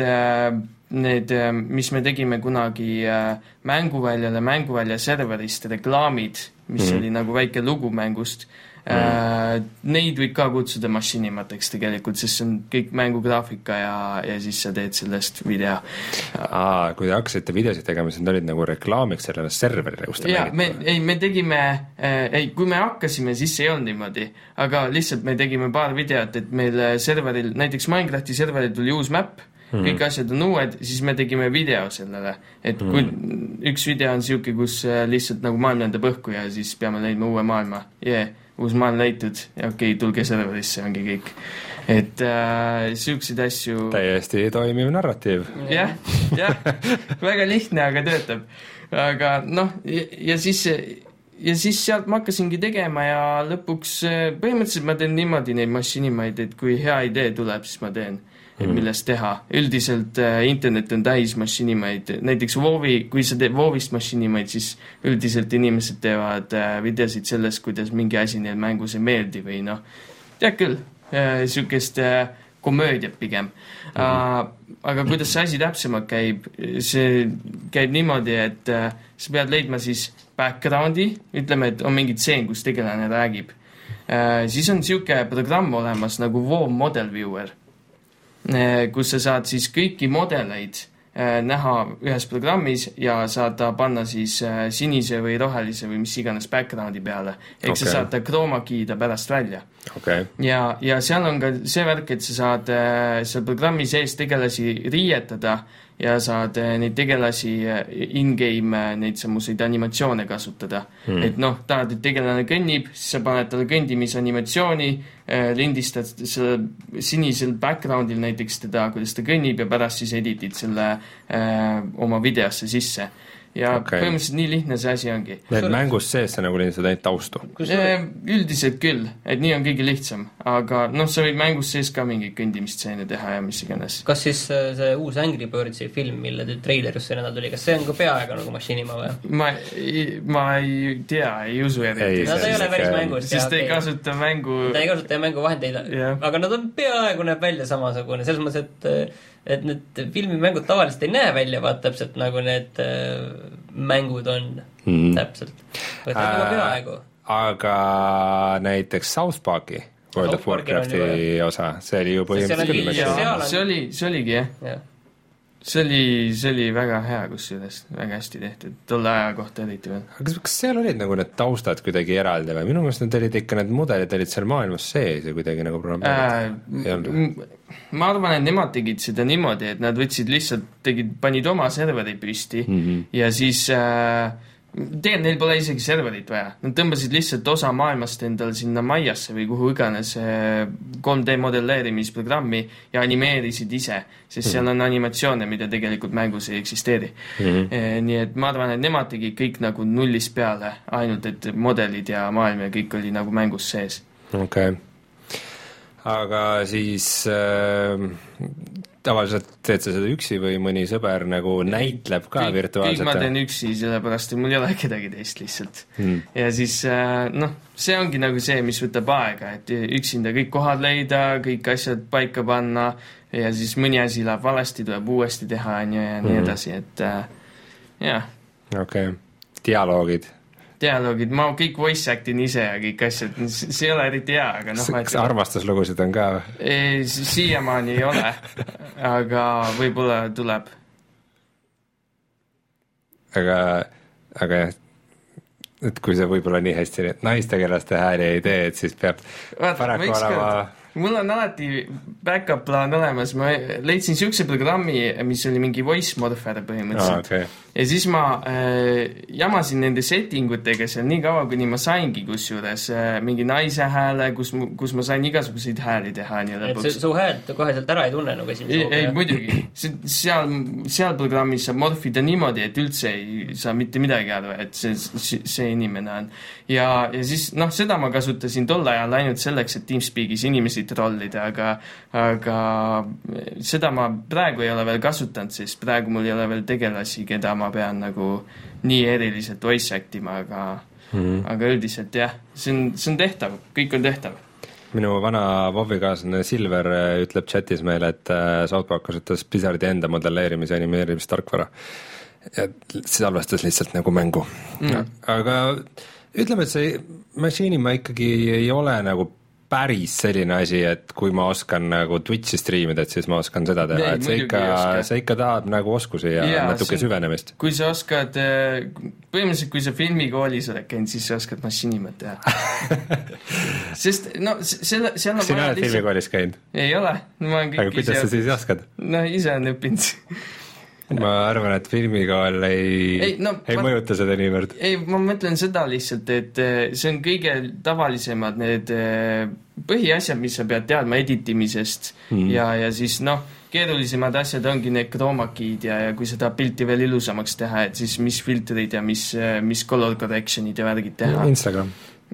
need, mis me tegime kunagi mänguväljale, mänguvälja serverist reklaamid, mis mm-hmm. oli nagu väike lugu mängust, Mm. neid võib ka kutsuda mašinimateks tegelikult, sest see on kõik mängugraafika ja, ja siis sa teed sellest video. Aa, kui te hakkasite videosid tegema, siis need olid nagu reklaamiks sellele serverile, kus te ja, me, ei, me tegime, ei, kui me hakkasime, siis ei olnud niimoodi, aga lihtsalt me tegime paar videot, et meil serveril, näiteks Minecrafti serveril tuli uus map, mm. kõik asjad on uued, siis me tegime video sellele, et kui mm. üks video on siuke, kus lihtsalt nagu maailm lendab õhku ja siis peame leidma uue maailma, jee yeah. uus maailm leitud ja okei, okay, tulge serverisse, ongi kõik. Et äh, siukseid asju... täiesti toimiv narratiiv. Jah, jah, väga lihtne, aga töötab. Aga noh, ja, ja siis... ja siis sealt ma hakkasingi tegema ja lõpuks põhimõtteliselt ma teen niimoodi neid mašinimaid, et kui hea idee tuleb, siis ma teen, et millest teha. Üldiselt äh, internet on täis mašinimaid, näiteks WoWi, kui sa teed WoWist mašinimaid, siis üldiselt inimesed teevad äh, videosid sellest, kuidas mingi asi neil mängus ei meeldi või noh, tead küll, äh, siukest äh, komöödiat pigem. Mm-hmm. Uh, aga kuidas see asi täpsemalt käib, see käib niimoodi, et uh, sa pead leidma siis backgroundi, ütleme, et on mingi tseen, kus tegelane räägib. Uh, siis on siuke programm olemas nagu WoW Model Viewer. kus sa saad siis kõiki modeleid näha ühes programmis ja saad ta panna siis sinise või rohelise või mis iganes backgroundi peale. Ehk okay. sa saad ta chroma key'da pärast välja. Okay. Ja, ja seal on ka see värk, et sa saad seal programmi sees tegelasi riietada ja saad neid tegelasi in-game neid samuseid animatsioone kasutada. Hmm. Et noh, tahad, et tegelane kõnnib, siis sa paned talle kõndimianimatsiooni, lindistad selle sinisel backgroundil näiteks teda, kuidas ta kõnnib ja pärast siis editid selle äh, oma videosse sisse. Ja okay. põhimõtteliselt nii lihtne see asi ongi. Need mängus sees sa nagu lindistad ainult taustu? Üldiselt küll, et nii on kõige lihtsam. Aga noh, sa võid mängus sees ka mingi kõndimistseene teha ja mis iganes. Kas siis see uus Angry Birdsi film, mille treiler just see nädal tuli, kas see on ka peaaegu nagu Machinima või? Ma, ma ei tea, ei usu eriti. No ta ei ole päris mängust. Sest ta ei kasuta mängu... Ta ei kasuta mänguvahendeid, yeah. aga nad on peaaegu näeb välja samasugune. Selles mõttes, et et need filmimängud tavaliselt ei näe välja, vaat täpselt nagu need äh, mängud on mm. täpselt. Võtad äh, nagu peaaegu. Aga näiteks South Parki, World South of Warcrafti osa, see oli ju põhimõtteliselt küll. On... See, oli, see oligi, jah. Ja. See oli, see oli väga hea, kusjuures väga hästi tehtud, tolle aja kohta eriti veel. Kas, kas seal olid nagu need taustad kuidagi eraldi või? Minu meelest need olid ikka, need mudelid olid seal maailmas sees ja kuidagi nagu programmeerid äh,. Ma arvan, et nemad tegid seda niimoodi, et nad võtsid lihtsalt, tegid, panid oma serveri püsti mm -hmm. ja siis äh, tegelikult neil pole isegi serverit vaja. Nad tõmbasid lihtsalt osa maailmast endal sinna Mayasse või kuhu iganes kolm D modelleerimisprogrammi ja animeerisid ise, sest mm-hmm. seal on animatsioone, mida tegelikult mängus ei eksisteeri. Mm-hmm. E, nii et ma arvan, et nemad tegid kõik nagu nullist peale, ainult et modelid ja maailm ja kõik oli nagu mängus sees. Okei. Okay. Aga siis äh, tavaliselt teed sa seda üksi või mõni sõber nagu näitleb ka kõik, virtuaalselt? Kõik ma teen üksi, sellepärast et mul ei ole kedagi teist lihtsalt hmm. ja siis äh, noh, see ongi nagu see, mis võtab aega, et üksinda kõik kohad leida, kõik asjad paika panna ja siis mõni asi läheb valesti, tuleb uuesti teha ja nii hmm. edasi, et äh, jah. Okei, okay. Dialoogid dialoogid, ma kõik voice actin ise ja kõik asjad, see ei ole eriti hea, aga noh... Kas armastuslugusid on ka? Siiamaani ei ole, aga võib-olla tuleb. Aga, aga et kui see võib-olla nii hästi naistegelaste hääli ei tee, et siis peab paraku olema... Mul on alati backup plaan olemas, ma leidsin siukse programmi, mis oli mingi voice morpher põhimõtteliselt. Oh, okay. Ja siis ma äh, jamasin nende settingutega seal nii kaua, kuni ma saingi kusjuures äh, mingi naise hääle, kus, kus ma sain igasuguseid hääli teha. Et see, su häält kohe sealt ära ei tunne nagu esimese ei, ei, muidugi. Seal, seal programmis saab morfida niimoodi, et üldse ei saa mitte midagi aru, et see, see inimene on. Ja, ja siis, noh, seda ma kasutasin tol ajal ainult selleks, et TeamSpeakis inimesi trollida, aga, aga seda ma praegu ei ole veel kasutanud, sest praegu mul ei ole veel tegelasi, keda ma pean nagu nii eriliselt voice actima, aga, mm. aga üldiselt jah, see on, see on tehtav, kõik on tehtav. Minu vana Vovi kaaslane Silver ütleb chatis meile, et South Park kasutas Blizzardi enda modelleerimise ja animeerimise tarkvara ja salvestas lihtsalt nagu mängu mm.. aga ütleme, et see Machinima ikkagi ei ole nagu päris selline asi, et kui ma oskan nagu Twitchi streamida, et siis ma oskan seda teha, et see ikka, see ikka tahab nagu oskusi ja, ja natuke on, süvenemist. Kui sa oskad, põhimõtteliselt kui sa filmikoolis oled käinud, siis sa oskad Machinimat teha. Sest, no, selle, seal on sina oled lihtsalt... filmikoolis käinud? Ei ole. Ma aga kuidas sa siis oskad? No, ise on õppinud. Ma arvan, et filmikool ei, ei, no, ei ma, mõjuta seda niivõrd. Ei, ma mõtlen seda lihtsalt, et see on kõige tavalisemad need põhiasjad, mis sa pead teadma editimisest mm. ja, ja siis noh, keerulisemad asjad ongi need chromakid ja, ja kui sa tahad pilti veel ilusamaks teha, et siis mis filtrid ja mis, mis color correctionid ja värgid teha. Instagram.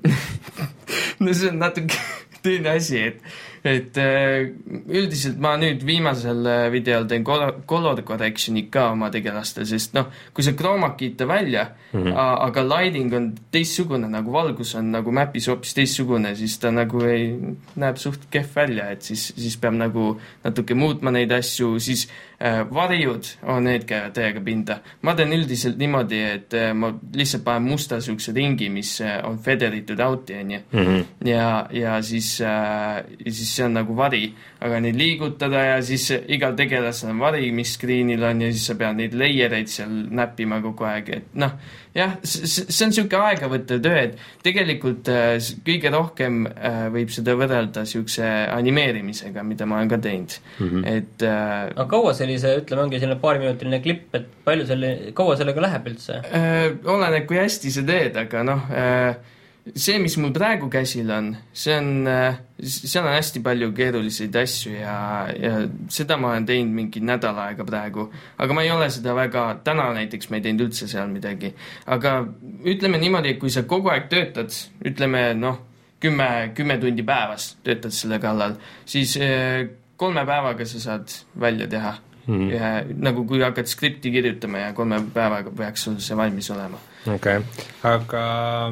No see on natuke teine asi, et et üldiselt ma nüüd viimasel videol teen color correction'i ka oma tegelastel, sest noh, kui sa chromakita välja mm, -hmm. aga lighting on teistsugune, nagu valgus on nagu mapis hoopis teistsugune, siis ta nagu ei, näeb suht kehv välja, et siis, siis peab nagu natuke muutma neid asju, siis varjud, oh, need käivad täiega pinda. Ma teen üldiselt niimoodi, et ma lihtsalt panen musta sihukese ringi, mis on federitud auti, on ju. Mm-hmm. Ja, ja, siis, ja siis see on nagu vari. Aga neid liigutada ja siis igal tegelasel on vari, mis screenil on ja siis sa pead neid layereid seal näppima kogu aeg. Et noh, jah, see on sihuke aegavõttev töö, et tegelikult kõige rohkem võib seda võrrelda sihukese animeerimisega, mida ma olen ka teinud. Mm-hmm. Et aga kaua sellise, ütleme, ongi selline paariminutiline klipp, et palju selle, kaua sellega läheb üldse? Äh, oleneb, kui hästi sa teed, aga noh, äh, see, mis mul praegu käsil on, see on, äh, seal on hästi palju keeruliseid asju ja, ja seda ma olen teinud mingi nädal aega praegu, aga ma ei ole seda väga, täna näiteks ma ei teinud üldse seal midagi. Aga ütleme niimoodi, et kui sa kogu aeg töötad, ütleme noh, kümme, kümme tundi päevas töötad selle kallal, siis äh, kolme päevaga sa saad välja teha. Mm-hmm. Ja, nagu kui hakkad skripti kirjutama ja kolme päevaga peaks sul see valmis olema. Okei, okay. Aga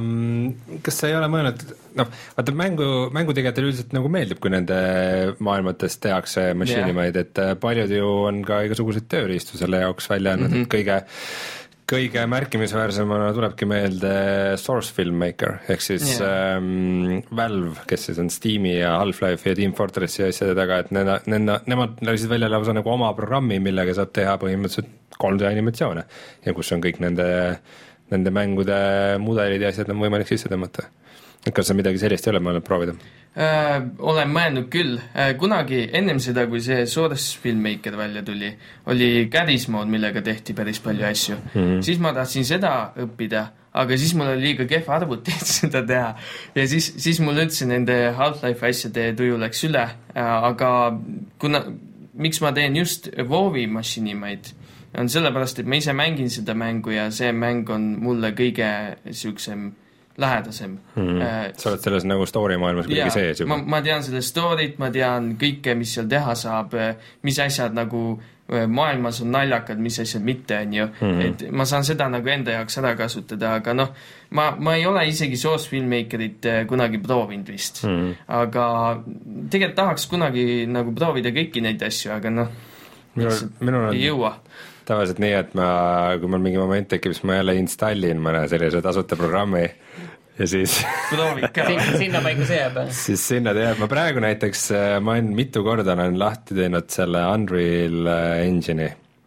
kas sa ei ole mõelnud, noh, vaata mängu, mängutegijatel üldiselt nagu meeldib, kui nende maailmates tehakse mašinimaid, yeah. Et paljud ju on ka igasuguseid tööriistu selle jaoks välja andnud, mm-hmm. et kõige kõige märkimisväärsemana tulebki meelde Source Filmmaker, ehk siis yeah. ähm, Valve, kes siis on Steam'i ja Half-Life ja Team Fortressi asjade taga, et nenda, nenda, nemad läksid välja lausa nagu oma programmi, millega saab teha põhimõtteliselt kolm D animatsioone ja kus on kõik nende, nende mängude mudelid ja asjad on võimalik sisse tõmmata. Kas sa midagi sellist ei ole mõelnud proovida? Äh, olen mõelnud küll. Äh, kunagi ennem seda, kui see Source Filmmaker välja tuli, oli Garry's Mode, millega tehti päris palju asju. Mm-hmm. Siis ma tahtsin seda õppida, aga siis mul oli liiga kehv arvuti, et seda teha. Ja siis, siis mul üldse nende Half-Life asjade tuju läks üle, äh, aga kuna, miks ma teen just WoW-i mašinimaid, on sellepärast, et ma ise mängin seda mängu ja see mäng on mulle kõige siuksem lähedasem. Mm-hmm. Äh, sa oled selles nagu story maailmas kuidagi sees juba? Ma, ma tean selle storyt, ma tean kõike, mis seal teha saab, mis asjad nagu maailmas on naljakad, mis asjad mitte on ju. Mm-hmm. Et ma saan seda nagu enda jaoks ära kasutada, aga noh, ma, ma ei ole isegi Source Filmmakerit kunagi proovinud vist. Mm-hmm. Aga tegelikult tahaks kunagi nagu proovida kõiki neid asju, aga noh, minul, minul on... ei jõua. Tavaliselt nii, et ma, kui mul mingi moment tekib, siis ma jälle installin mõne sellise tasuta programmi ja siis Sin, sinna paika see jääb. Siis sinna teeb. Ma praegu näiteks, ma olen mitu korda olen lahti teinud selle Unreal Engine'i,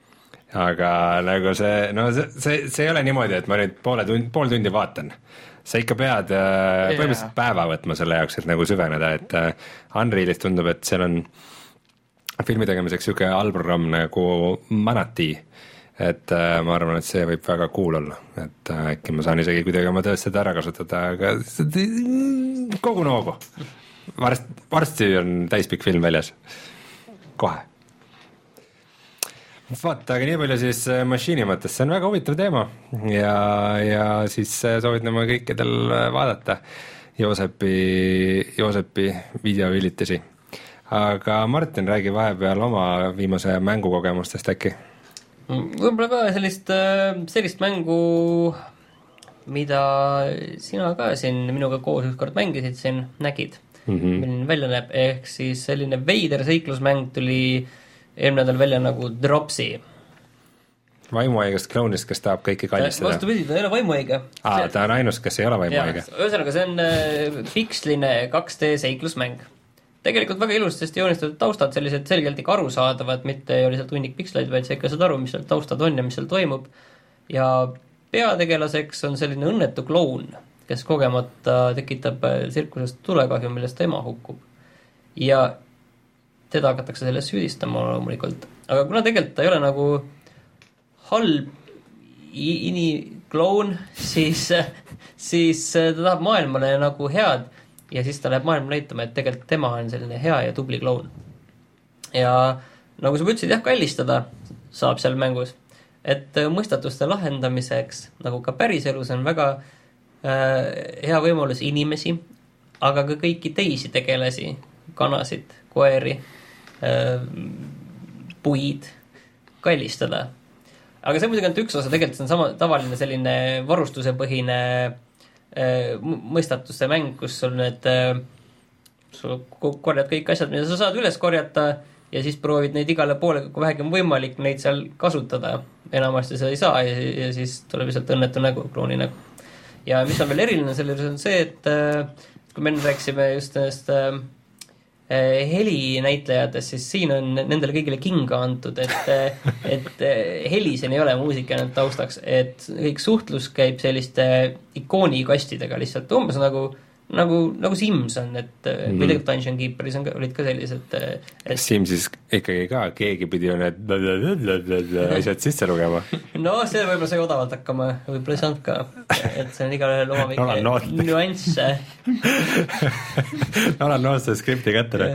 aga nagu see, no see, see, see ei ole niimoodi, et ma nüüd poole tund, pool tundi vaatan. Sa ikka pead yeah. põhimõtteliselt päeva võtma selle jaoks, et nagu süveneda, et Unrealis tundub, et seal on filmi tegemiseks siuke allprogramm nagu Manatee, et äh, ma arvan, et see võib väga cool olla, et äh, äkki ma saan isegi kuidagi oma töös seda ära kasutada, aga kogu noogu. Varst, varsti on täispikk film väljas. Kohe. Vaata, aga nii palju siis mašiinimatest, see on väga huvitav teema ja, ja siis soovitame kõikidel vaadata Joosepi, Joosepi videoülitisi. Aga Martin, räägi vahepeal oma viimase mängukogemustest äkki? Võib-olla ka sellist, sellist mängu, mida sina ka siin minuga koos ükskord mängisid siin, nägid, mm-hmm. milline välja näeb, ehk siis selline veider seiklusmäng tuli eelmine nädal välja nagu Dropsy. Vaimuhaigest klounist, kes tahab kõiki kallistada. Vastupidi, ta ei ole vaimuhaige. Aa, ta on ainus, kes ei ole vaimuhaige. Ühesõnaga, see on piksline kaks D seiklusmäng. Tegelikult väga ilustasti joonistatud taustad, sellised selgelt ikka arusaadavad, mitte ei ole lihtsalt hunnik pikslaid, vaid sa ikka saad aru, mis seal taustad on ja mis seal toimub. Ja peategelaseks on selline õnnetu kloun, kes kogemata tekitab tsirkusest tulekahju, millest tema hukkub. Ja teda hakatakse sellest süüdistama loomulikult. Aga kuna tegelikult ta ei ole nagu halb ini-kloun, siis, siis ta tahab maailmale nagu head ja siis ta läheb maailma näitama, et tegelikult tema on selline hea ja tubli kloun. Ja nagu sa ütlesid, jah, kallistada saab seal mängus, et mõistatuste lahendamiseks, nagu ka päriselus, on väga äh, hea võimalus inimesi, aga ka kõiki teisi tegelasi, kanasid, koeri, äh, puid, kallistada. Aga see muidugi on üks osa, tegelikult see on sama tavaline selline varustuse põhine mõistatuste mäng, kus sul need sul korjad kõik asjad, mida sa saad üles korjata ja siis proovid neid igale poole, kui vähegi on võimalik neid seal kasutada. Enamasti seda ei saa ja, ja siis tuleb lihtsalt õnnetu nägu, klooni nägu. Ja mis on veel eriline selle juures on see, et kui me rääksime just nendest helinäitlejatest, siis siin on nendele kõigile kinga antud, et, et heliseni ei ole muusika ainult taustaks, et kõik suhtlus käib selliste ikoonikastidega lihtsalt, umbes nagu nagu, nagu Sims on, et mm. või tegelikult Dungeon Keeperis on, olid ka sellised et... Simsis ikkagi ka keegi pidi ju need asjad sisse lugema. No see võib-olla sai odavalt hakkama, võib-olla ei saanud ka, et see on igal ühel oma väike nüansse. Alan Noot see skripti kätte.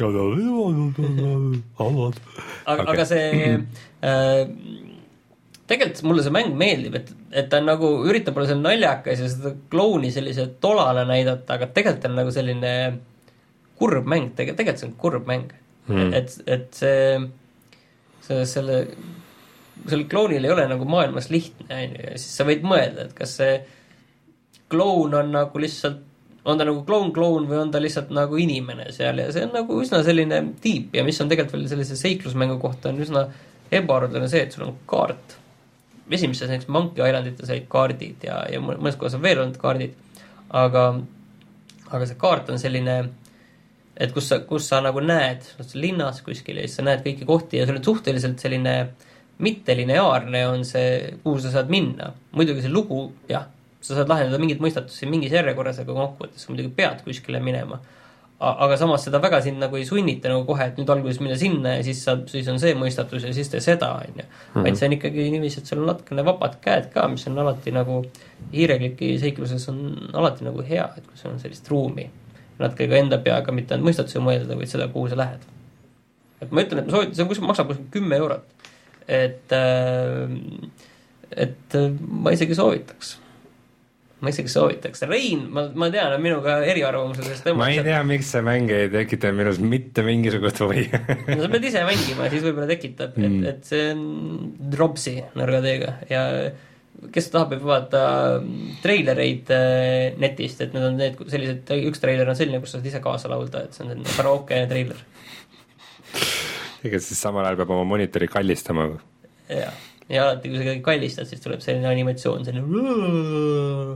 aga, aga see äh, tegelikult mulle see mäng meeldib, et, et ta on nagu, üritab olla seal naljakas ja seda klouni sellise tolale näidata, aga tegelikult on nagu selline kurb mäng, tegelikult, tegelikult see on kurb mäng mm.. Et, et see, see selle, selle kloonil ei ole nagu maailmas lihtne, ja siis sa võid mõelda, et kas see kloun on nagu lihtsalt, on ta nagu kloun-kloun või on ta lihtsalt nagu inimene seal ja see on nagu üsna selline tiip ja mis on tegelikult veel sellise seiklusmängu kohta on üsna ebaordne see, et sul on kaart. Esimeses näiteks Monkey Islandites olid kaardid ja, ja mõnes kohas on veel olnud kaardid, aga, aga see kaart on selline, et kus sa, kus sa nagu näed linnas kuskil ja siis sa näed kõiki kohti ja sul on suhteliselt selline mittelineaarne on see, kuhu sa saad minna. Muidugi see lugu, jah, sa saad lahendada mingit mõistatusi mingis järjekorras, aga kokkuvõttes sa muidugi pead kuskile minema. Aga samas seda väga sind nagu ei sunnita nagu kohe, et nüüd alguses minna sinna ja siis, saab, siis on see mõistatus ja siis tee seda, on ju. Vaid see on ikkagi niiviisi, et sul on natukene vabad käed ka, mis on alati nagu hiirekliki seikluses on alati nagu hea, et kui sul on sellist ruumi. Natuke ka enda peaga mitte ainult mõistatusi mõelda, vaid seda, kuhu sa lähed. Et ma ütlen, et ma soovitan, see on kuskil, maksab kuskil kümme eurot. Et, et ma isegi soovitaks. Ma isegi soovitaks. Rein, ma, ma tean, on minuga eriarvamusest. Ma ei tea, miks see mäng ei tekita minus mitte mingisugust või. No sa pead ise mängima, siis võib-olla tekitab, et, mm. et see on Dropsy nõrgateega ja kes tahab võib vaadata treilereid netist, et need on need sellised, üks treiler on selline, kus sa saad ise kaasa laulda, et see on karaoke treiler. Ega siis samal ajal peab oma monitori kallistama. Ja, ja alati, kui sa kallistad, siis tuleb selline animatsioon, selline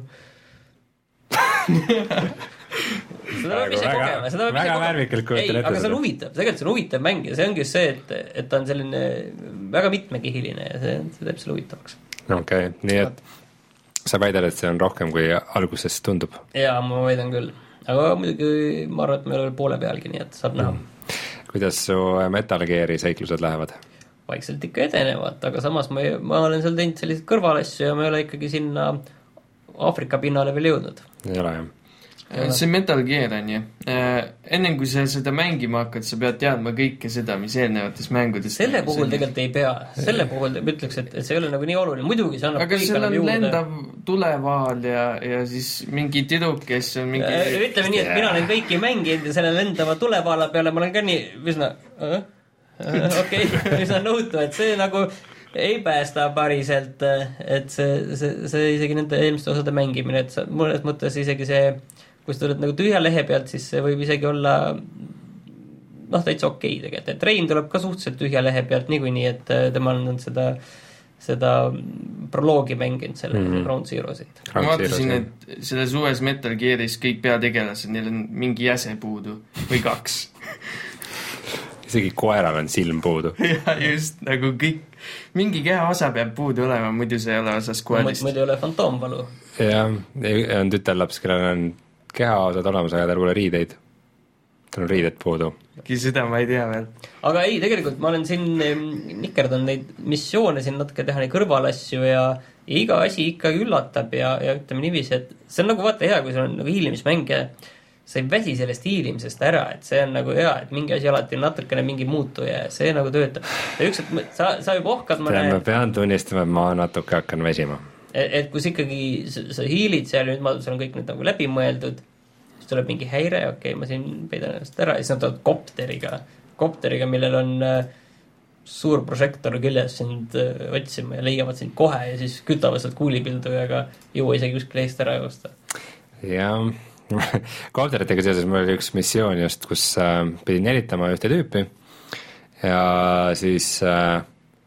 seda peab ise kogema, seda peab väga värvikalt kujutan ette. Aga see on huvitav, tegelikult see on huvitav mäng ja see ongi see, et, et ta on selline väga mitmekihiline ja see, see teeb selle huvitavaks. Okei, okay, nii et sa väidad, et see on rohkem kui alguses tundub? Jaa, ma väidan küll. Aga muidugi ma arvan, et me ei ole poole pealgi, nii et saab näha. Mm. Kuidas su Metal Geari seiklused lähevad? Vaikselt ikka edenevad, aga samas ma, ma olen seal teinud sellised kõrvalasju ja me ei ole ikkagi sinna Aafrika pinnale veel jõudnud. Ei ole, jah. See Metal Gear on ju. Ennем kui sa seda mängima hakkad, sa pead teadma kõike seda, mis eelnevates mängudes. Selle puhul tegelikult ei pea. Selle puhul ütleks, et, et see ei ole nagu nii oluline. Muidugi see annab aga seal on lendav tulevaal ja, ja siis mingi tiduk, kes on mingi... Ütleme nii, et mina olen kõiki mänginud ja selle lendava tulevaala peale ma olen ka nii üsna... okei, üsna nõutu, et see nagu ei päästa pariselt, et see, see, see isegi nende eelmiste osade mängimine, et sa, mõnes mõttes isegi see, kui sa tuled nagu tühja lehe pealt, siis see võib isegi olla noh, täitsa okei tegelikult, et Rein tuleb ka suhteliselt tühja lehe pealt niikuinii, et tema on seda, seda proloogi mänginud selle mm. Ground Zero'sid. Ma vaatasin, et selles uues Metal Gearis kõik peategelased, neil on mingi jäse puudu või kaks. Isegi koeral on silm puudu. Ja just, nagu kõik, mingi keha osa peab puudu olema, muidu see ei ole osas koelist. Muidu ei ole fantoomvalu. Ja, on tütarlaps, kellel on keha osad olemas, aga tal pole riideid. Tal on riided puudu. Seda ma ei tea veel. Aga ei, tegelikult ma olen siin nikerdan neid missioone siin natuke teha neid kõrvalasju ja, ja iga asi ikkagi üllatab ja, ja ütleme niiviisi, et see on nagu vaata hea, kui see on nagu hiilimismäng ja sa ei väsi sellest hiilimisest ära, et see on nagu hea, et mingi asi alati on natukene mingi muutu ja see nagu töötab. Ja üks, et sa, sa juba ohkad ma näen... Ma pean tunnistama, et ma natuke hakkan väsima. Et, et kus ikkagi sa, sa hiilid seal, nüüd ma seal on kõik nüüd nagu läbi mõeldud, siis tuleb mingi häire, okei, okay, ma siin peidan ennast ära, ja siis nad tulevad kopteriga, kopteriga, millel on äh, suur prožektor küljes sind äh, otsima ja leiavad sind kohe ja siis kütavad sealt kuulipildu ja ka jõua isegi kuskil eest ära joosta. Jaa. Kopteritega seoses mul oli üks missioon just, kus äh, pidin jälitama ühte tüüpi ja siis äh,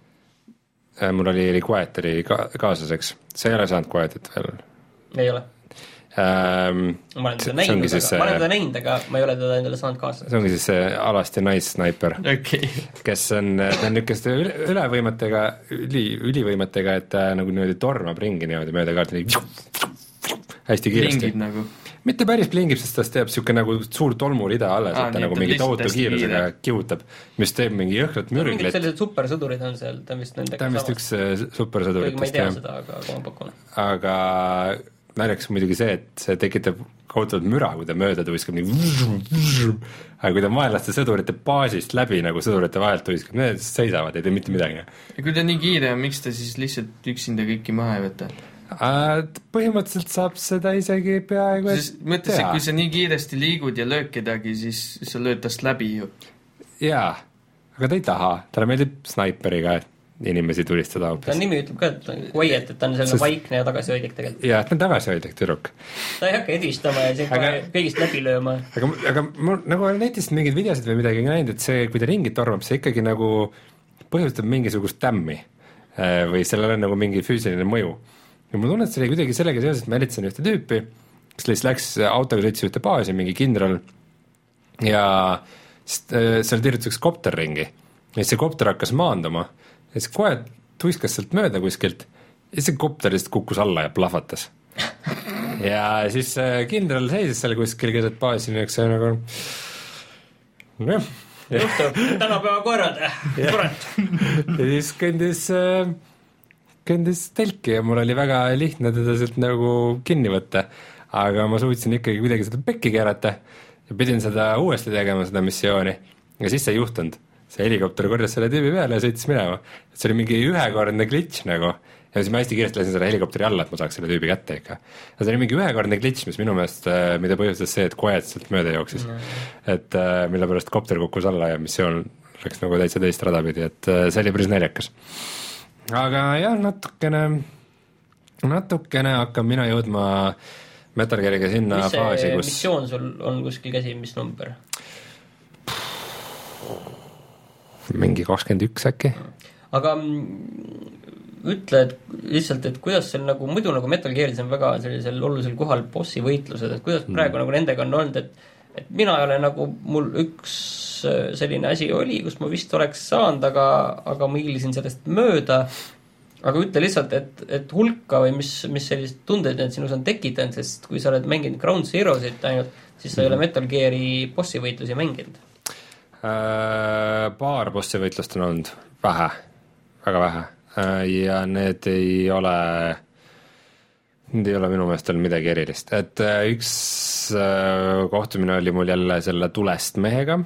mul oli, oli Quieter ka, kaaslaseks, sa ei ole saanud Quieterit veel? Ei ole ähm,. ma olen teda näinud, aga, see, ma olen teda näinud, aga ma ei ole teda endale saanud kaaslaseks. see ongi siis see alasti naissnaiper okay. kes on, ta on niisuguste üle, ülevõimetega, üli, ülivõimetega, et ta nagu niimoodi tormab ringi niimoodi mööda kaarti, hästi kiiresti. Plingib nagu? mitte päris plingib, sest tast teeb niisugune nagu suur tolmurida alles, et ta nagu mingi tohutu kiirusega kihutab, mis teeb mingi jõhkrat mürglit. Mingid sellised supersõdurid on seal, ta on vist nendega ta on vist üks supersõduritest. ma ei tea seda, aga ma pakun. Aga naljakas muidugi see, et see tekitab kohutavalt müra, kui ta mööda tuiskab nii aga kui ta vaenlaste sõdurite baasist läbi nagu sõdurite vahelt tuiskab, need seisavad, ei tee mitte midagi. Ja kui ta nii kiire on, miks ta siis lihtsalt üksinda kõiki maha ei võta? Põhimõtteliselt saab seda isegi peaaegu mõttes, et kui sa nii kiiresti liigud ja lööd kedagi, siis sa lööd tast läbi ju. Jaa, aga ta ei taha, talle meeldib snaiperiga inimesi tulistada hoopis. Ta nimi ütleb ka, et Quiet, et ta on selline Sest... vaikne ja tagasihoidlik tegelikult. Jaa, et ta on tagasihoidlik tüdruk. Ta ei hakka edistama ja siin aga... kõigist läbi lööma. Aga, aga mul nagu olen netist mingeid videosid või midagi näinud, et see, kui ta ringid tormab, see ikkagi nagu põhjustab mingisugust tämmi või sellel on nagu mingi füüsiline mõju. Ja mul tunnet, see oli kuidagi sellega seoses, et ma eritsen ühte tüüpi, kes lihtsalt läks autoga sõitsi ühte baasi, mingi kindral ja seal tirjutas üks kopter ringi ja see kopter hakkas maanduma ja siis kohe tuiskas sealt mööda kuskilt ja see kopter lihtsalt kukkus alla ja plahvatas. ja siis kindral seisis seal kuskil keset baasi ja nagu jah. juhtub, tänapäeva koerad, kurat. ja siis kõndis, kõndis telki ja mul oli väga lihtne teda sealt nagu kinni võtta, aga ma suutsin ikkagi kuidagi seda pekki keerata ja pidin seda uuesti tegema, seda missiooni ja siis see ei juhtunud. See helikopter korjas selle tüübi peale ja sõitis minema. See oli mingi ühekordne glitch nagu ja siis ma hästi kiiresti lasin selle helikopteri alla, et ma saaks selle tüübi kätte ikka. Ja see oli mingi ühekordne glitch, mis minu meelest, mida põhjustas see, et Quiet sealt mööda jooksis. Mm. Et mille pärast kopter kukkus alla ja missioon läks nagu täitsa teist rada pidi, et see oli päris naljakas. Aga jah, natukene, natukene hakkab mina jõudma Metal Geariga sinna mis see faasi, kus... missioon sul on kuskil käsi, mis number? mingi kakskümmend üks äkki. Aga ütle, et lihtsalt, et kuidas seal nagu, muidu nagu Metal Gearis on väga sellisel olulisel kohal bossi võitlused, et kuidas praegu mm. nagu nendega on olnud, et, et mina ei ole nagu, mul üks selline asi oli, kus ma vist oleks saanud, aga, aga ma hiilisin sellest mööda, aga ütle lihtsalt, et, et hulka või mis, mis sellist tundeid need sinus on tekitanud, sest kui sa oled mänginud Ground Zeroesit ainult, siis sa mm. ei ole Metal Geari bossi võitlusi mänginud. Paar bossi võitlust on olnud vähe, väga vähe ja need ei ole need ei ole minu meelest veel midagi erilist, et üks kohtumine oli mul jälle selle tulest mehega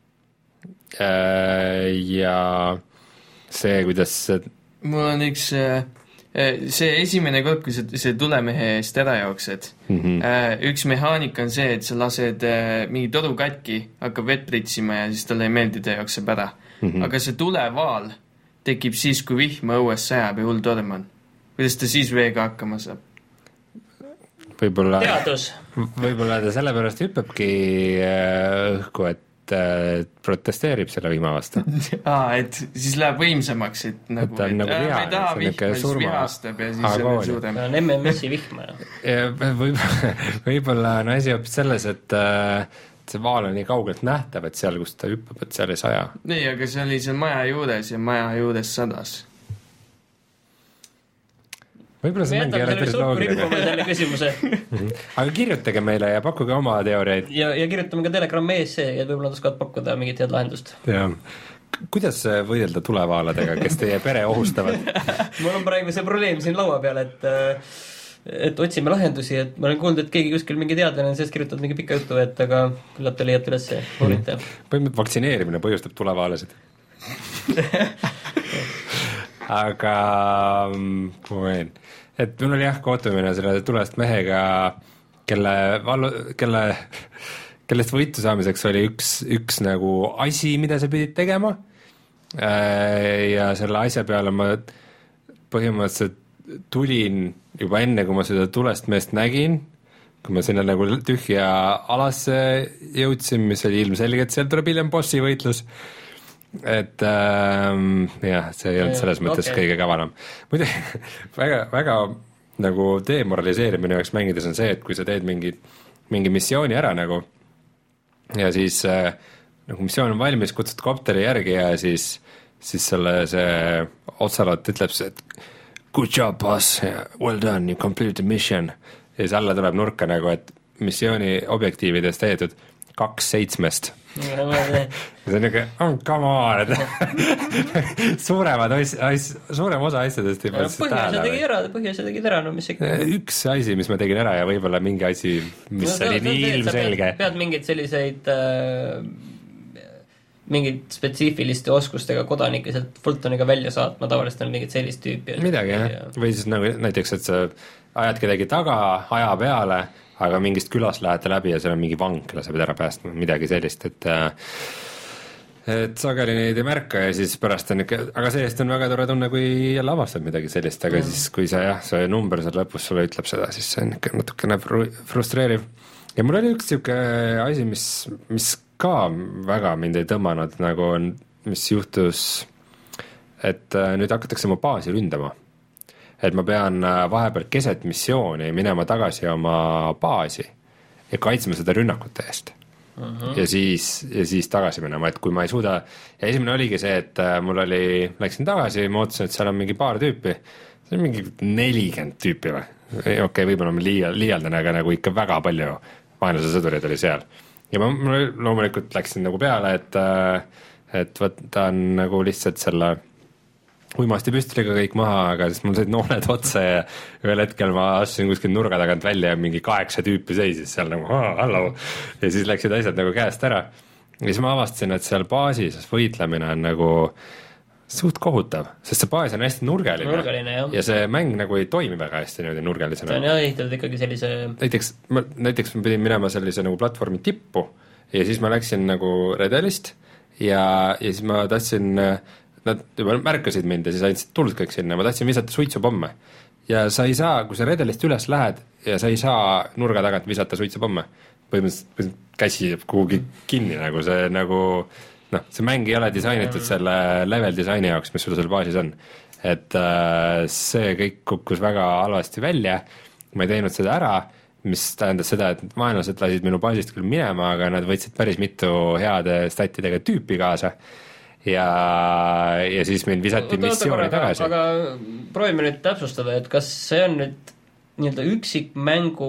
ja see, kuidas see... mul on üks see esimene kord, kui sa see tulemehe eest ära jooksed, mm-hmm. üks mehaanik on see, et sa lased mingi toru katki, hakkab vett pritsima ja siis talle ei meeldi, ta jookseb ära. Mm-hmm. Aga see tulevaal tekib siis, kui vihma õues sajab ja hull torm on. Kuidas ta siis veega hakkama saab? Võib-olla, teadus. Võib-olla ta sellepärast hüppabki õhku, et protesteerib selle vihma vastu. Aa, et siis läheb võimsamaks, et nagu, et, et nagu viha, me ei taha vihma, siis vihastab ja siis on veel suurem. on M M S-i vihma. Võib-olla, võib-olla on asi hoopis selles, et see vaal on nii kaugelt nähtav, et seal, kus ta hüppab, et seal ei saja. Nii, aga see oli seal maja juures ja maja juures sadas. Võib-olla see mängi ära päris loogiline. Aga kirjutage meile ja pakkuge oma teooriaid. Ja, ja kirjutame ka Telegrami ees see, et võib-olla oskavad pakkuda mingit head lahendust. Ja. Kuidas võidelda tulevaaladega, kes teie pere ohustavad? Mul on praegu see probleem siin laua peal, et, et otsime lahendusi, et ma olen kuulnud, et keegi kuskil mingi teadlane on sees kirjutanud mingi pika jutu, et aga küllap te leiate üles see. Põhimõtteliselt vaktsineerimine põhjustab tulevaalasid. Aga poen. Et mul oli jah kohtumine selle tulest mehega, kelle, vallu, kelle, kellest võitu saamiseks oli üks, üks nagu asi, mida sa pidid tegema ja selle asja peale ma põhimõtteliselt tulin juba enne, kui ma seda tulest meest nägin, kui ma sinna nagu tühja alasse jõudsin, mis oli ilmselgelt, seal tuleb hiljem bossi võitlus et ähm, jah, see ei olnud selles mõttes okay. kõige kavalam. muidu väga, väga nagu demoraliseerimine üheks mängides on see, et kui sa teed mingi, mingi missiooni ära nagu ja siis äh, nagu missioon on valmis, kutsud kopteri järgi ja siis, siis selle see Ocelot ütleb see, et good job, boss, well done, you complete the mission ja siis alla tuleb nurka nagu, et missiooni objektiivides tehtud kaks seitsmest. see on niuke, oh, come on, et suuremad as, as, suurem osa asjadest ei pannud seda tähele. Põhja tegi ära, põhja sa tegid ära, no mis ikka. Üks asi, mis ma tegin ära ja võib-olla mingi asi, mis no, oli no, nii ilmselge. Pead, pead mingeid selliseid äh, mingid spetsiifiliste oskustega kodanikke sealt Fultoniga välja saatma, tavaliselt on mingid sellist tüüpi. Midagi, jah. Ja. Või siis nagu näiteks, et sa ajad kedagi taga, aja peale, aga mingist külast lähete läbi ja seal on mingi vang, kelle sa pead ära päästma, midagi sellist, et et sageli neid ei märka ja siis pärast on ikka, aga see-eest on väga tore tunne, kui jälle avastad midagi sellist, aga mm. siis kui sa jah, see number seal lõpus sulle ütleb seda, siis see on ikka natukene frustreeriv. Ja mul oli üks siuke asi, mis, mis ka väga mind ei tõmmanud, nagu on, mis juhtus, et nüüd hakatakse oma baasi ründama. Et ma pean vahepeal keset missiooni minema tagasi oma baasi ja kaitsma seda rünnakute eest. Uh-huh. Ja siis, ja siis tagasi minema, et kui ma ei suuda, ja esimene oligi see, et mul oli, läksin tagasi, ma ootasin, et seal on mingi paar tüüpi, see on mingi nelikümmend tüüpi või, okei okay,, võib-olla ma liia, liialdan, aga nagu ikka väga palju vaenlase sõdurid oli seal. Ja ma, ma loomulikult läksin nagu peale, et, et võtan nagu lihtsalt selle uimasti püstoliga kõik maha, aga siis mul said nooled otsa ja ühel hetkel ma astusin kuskil nurga tagant välja ja mingi kaheksa tüüpi seisis seal nagu hallo ja siis läksid asjad nagu käest ära. Ja siis ma avastasin, et seal baasis võitlemine on nagu suht kohutav, sest see baas on hästi nurgeline, nurgeline ja see mäng nagu ei toimi väga hästi niimoodi nurgelisena. See on jah ehitatud ikkagi sellise näiteks ma, näiteks ma pidin minema sellise nagu platvormi tippu ja siis ma läksin nagu redelist ja, ja siis ma tahtsin nad juba märkasid mind ja siis andsid tuld kõik sinna, ma tahtsin visata suitsupomme. Ja sa ei saa, kui sa redelist üles lähed ja sa ei saa nurga tagant visata suitsupomme, põhimõtteliselt käsi jääb kuhugi kinni, nagu see nagu, noh, see mäng ei ole disainitud selle level disaini jaoks, mis sul seal baasis on. Et äh, see kõik kukkus väga halvasti välja, ma ei teinud seda ära, mis tähendas seda, et vaenlased lasid minu baasist küll minema, aga nad võtsid päris mitu heade statidega tüüpi kaasa. Ja, ja siis mind visati no, missiooni aga, tagasi. Aga proovime nüüd täpsustada, et kas see on nüüd nii-öelda üksik mängu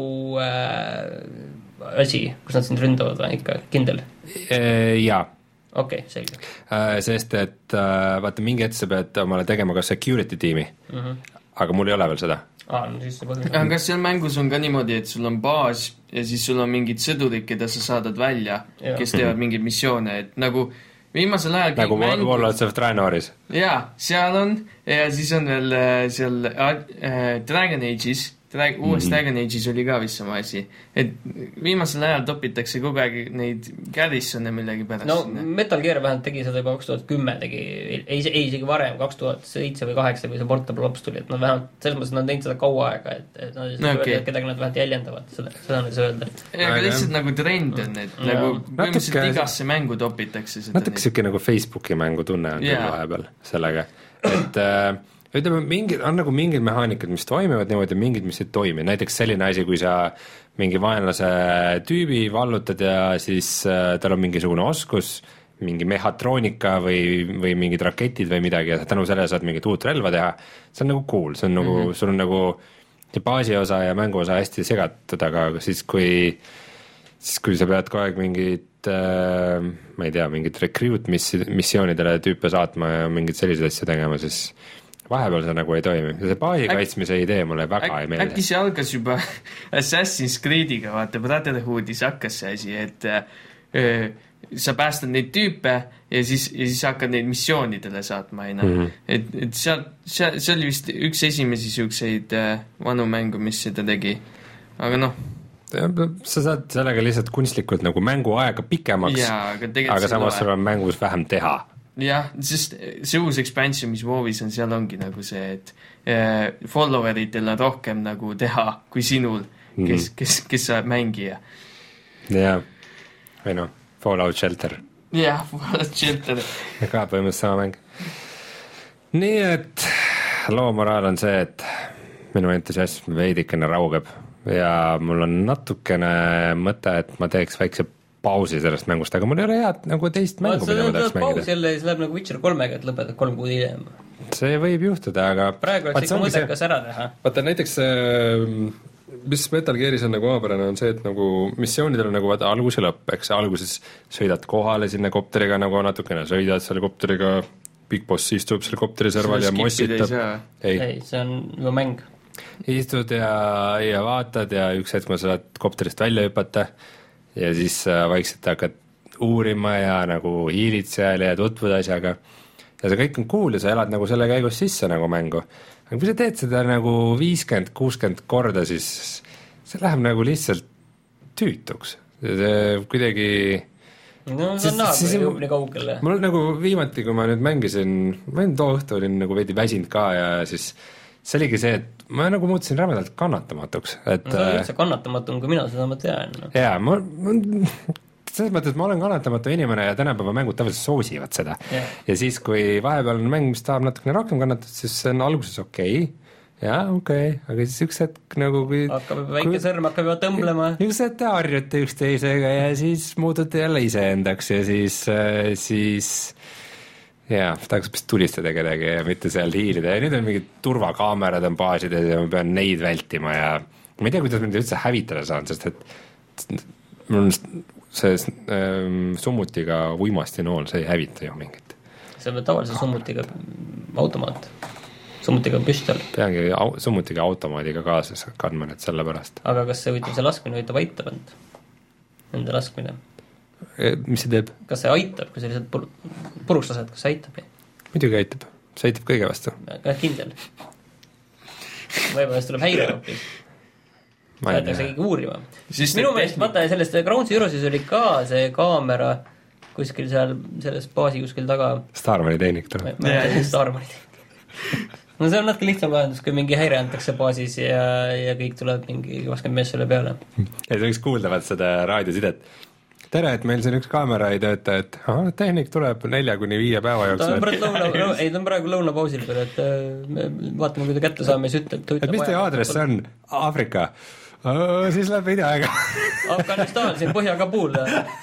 äh, asi, kus nad sind ründavad või ikka kindel? Jaa. Okei, okay, selge. Äh, sest, et äh, vaata, mingi hetk sa pead omale tegema ka security tiimi, uh-huh. aga mul ei ole veel seda. Ah, no siis see aga kas seal mängus on ka niimoodi, et sul on baas ja siis sul on mingid sõdurid, keda sa saadad välja, ja. Kes teevad mingeid missioone, et nagu viimasel ajal nagu mängu... Warlords of Draenor'is. Jaa, seal on ja siis on veel seal äh, Dragon Age'is Drag- uues mm-hmm. Dragon Age'is oli ka vist sama asi, et viimasel ajal topitakse kogu aeg neid Garrisone millegi pärast. No Metal Gear vähemalt tegi seda juba kaks tuhat kümme tegi, ei, ei isegi varem, kaks tuhat seitse või kaheksa või see Portable Ops tuli, et nad vähemalt, selles mõttes nad on teinud seda kaua aega, et, et nad no, okay. öelda, kedagi nad vähemalt jäljendavad, seda, seda on see öelda. Aga lihtsalt nagu trend on, et ja. Nagu põhimõtteliselt igasse mängu topitakse seda. Natuke siuke nagu Facebooki mängu tunne on yeah. vahepeal sellega, et äh, ütleme, mingid, on nagu mingid mehaanikad, mis toimivad niimoodi, mingid, mis ei toimi. Näiteks selline asi, kui sa mingi vaenlase tüübi vallutad ja siis äh, tal on mingisugune oskus, mingi mehatroonika või, või mingid raketid või midagi ja tänu selle saad mingit uut relva teha, see on nagu cool, see on nagu mm-hmm. sul on nagu see baasi osa ja mängu osa hästi segatud, aga siis kui siis kui sa pead kogu aeg mingid äh, ma ei tea, mingid recruit missioonidele tüüpe saatma ja mingid sellised asja tegema, siis vahepeal see nagu ei toimi. See baasi kaitsmise idee mulle väga äk, ei meeldi. Äkki see algas juba Assassin's Creediga, vaata, Brotherhoodis hakkas see asi, et öö, sa päästad neid tüüpe ja siis, ja siis hakkad neid missioonidele saatma, ei noh. Mm-hmm. Et, et seal, seal, see oli vist üks esimesi siukseid äh, vanu mängu, mis seda tegi. Aga noh, sa saad sellega lihtsalt kunstlikult nagu mängu aega pikemaks, ja, aga, aga samas sul on mängus vähem teha. Jah, sest see uus expansion, mis WoW'is on, seal ongi nagu see, et äh, followeritel on rohkem nagu teha kui sinul, kes, mm-hmm. kes, kes sa mängija. Jah, või noh, Fallout Shelter jah, Fallout Shelter. ka põhimõtteliselt sama mäng. Nii et loo moraal on see, et minu entusiasm veidikene raugeb ja mul on natukene mõte, et ma teeks väikse pausi sellest mängust, aga mul ei ole head nagu teist mängu, mida ma tahaks mängida. Paus jälle, siis läheb nagu Witcher kolmega, et lõpetad kolm kuud hiljem. See võib juhtuda, aga praegu oleks ikka mõttekas ära teha. Vaata näiteks, mis Metal Gearis on nagu omapärane, on see, et nagu missioonidel on nagu vaata algus ja lõpp, eks alguses sõidad kohale sinna kopteriga nagu natukene, sõidad selle kopteriga, Big Boss istub selle kopteri serval ja mossitab. Ei. ei, see on juba mäng. Istud ja, ja vaatad ja üks hetk ma saad kopterist välja hüpata ja siis vaikselt hakkad uurima ja nagu hiilid seal ja tutvud asjaga. Ja see kõik on cool ja sa elad nagu selle käigus sisse nagu mängu. Aga kui sa teed seda nagu viiskümmend kuuskümmend korda, siis see läheb nagu lihtsalt tüütuks. See kuidagi... No see on naabri jõub nii kaugele. Mul nagu viimati, kui ma nüüd mängisin, ma olin too õhtu, olin nagu veidi väsinud ka ja siis see oligi see, et ma nagu muutusin rämedalt kannatamatuks. Et, no see on üldse kannatamatum, kui mina seda ma tean. No. Jaa, ma... ma selles mõttes, et ma olen kannatamatu inimene ja tänapäeva mängud tavaliselt soosivad seda. Yeah. Ja siis, kui vahepeal on mäng, mis tahab natukene rohkem kannatada, siis see on alguses okei. Okay. Jaa, okei, okay. Aga siis üks hetk nagu kui... Hakkab väike kui, sõrm, hakkab juba tõmblema. Üks hetk te harjute üksteisega ja siis muudute jälle iseendaks ja siis... siis jaa, tahaks vist tulistada kedagi ja mitte seal hiilida. Ja nüüd on mingid turvakaamerad on baasides ja ma pean neid vältima ja ma ei tea, kuidas ma neid üldse hävitada saan, sest et mul on... see ähm, summutiga uimastinool, see ei hävita ju mingit. See on tavalise summutiga automaat. Summutiga püstol. Peangi au, summutiga automaadiga kaasas kandma nüüd selle pärast. Aga kas see võitab see laskmine, võitab aitab end? Nende laskmine? E, mis see teeb? Kas see aitab, kui sellised pur puruks lased, kas see aitab? Muidugi aitab. See aitab kõige vastu. Ka kindel. Võib-olla tuleb häire hoopis. Võetakse kõige uurima. Minu meelest, vaata, sellest Ground Zeroesis oli ka see kaamera kuskil seal, selles baasi kuskil taga. Starmani tehnik tuleb. Starmani tehnik. No see on natuke lihtsam lahendus, kui mingi häire antakse baasis ja, ja kõik tuleb mingi kakskümmend mees selle peale. Ja see võiks kuuldavad seda raadiosidet. Tere, et meil siin üks kaamera ei tööta, et aha, tehnik tuleb nelja kuni viie päeva jooksul. Ta on, lõuna, ei, ta on praegu lõunapausil peal, et me vaatame, kui ta kätte saame, siis ütleb. Et mis teie aadress on? Aafrika. Oh, siis läheb ideaega. Afganistan, siin Põhja-Kabul.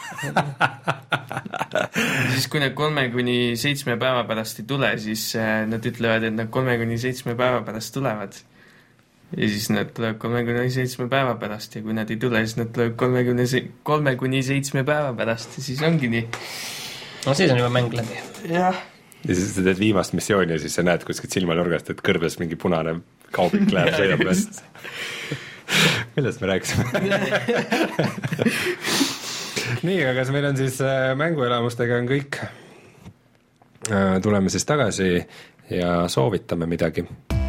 Siis kui need kolme kuni seitsme päeva pärast ei tule, siis nad ütlevad, et nad kolme kuni seitsme päeva pärast tulevad. Ja siis nad tulevad kolme kuni seitsme päeva pärast ja kui nad ei tule, siis nad tulevad kolme kuni seitsme päeva pärast ja siis ongi nii. No siis on juba mäng läbi. Jah. Ja siis sa teed viimast missiooni ja siis sa näed kuskilt silmanurgast, et kõrbes mingi punane kaubik läheb sõidab üles. Millest me rääkisime? Nii, aga kas meil on siis mänguelamustega on kõik. Tuleme siis tagasi ja soovitame midagi.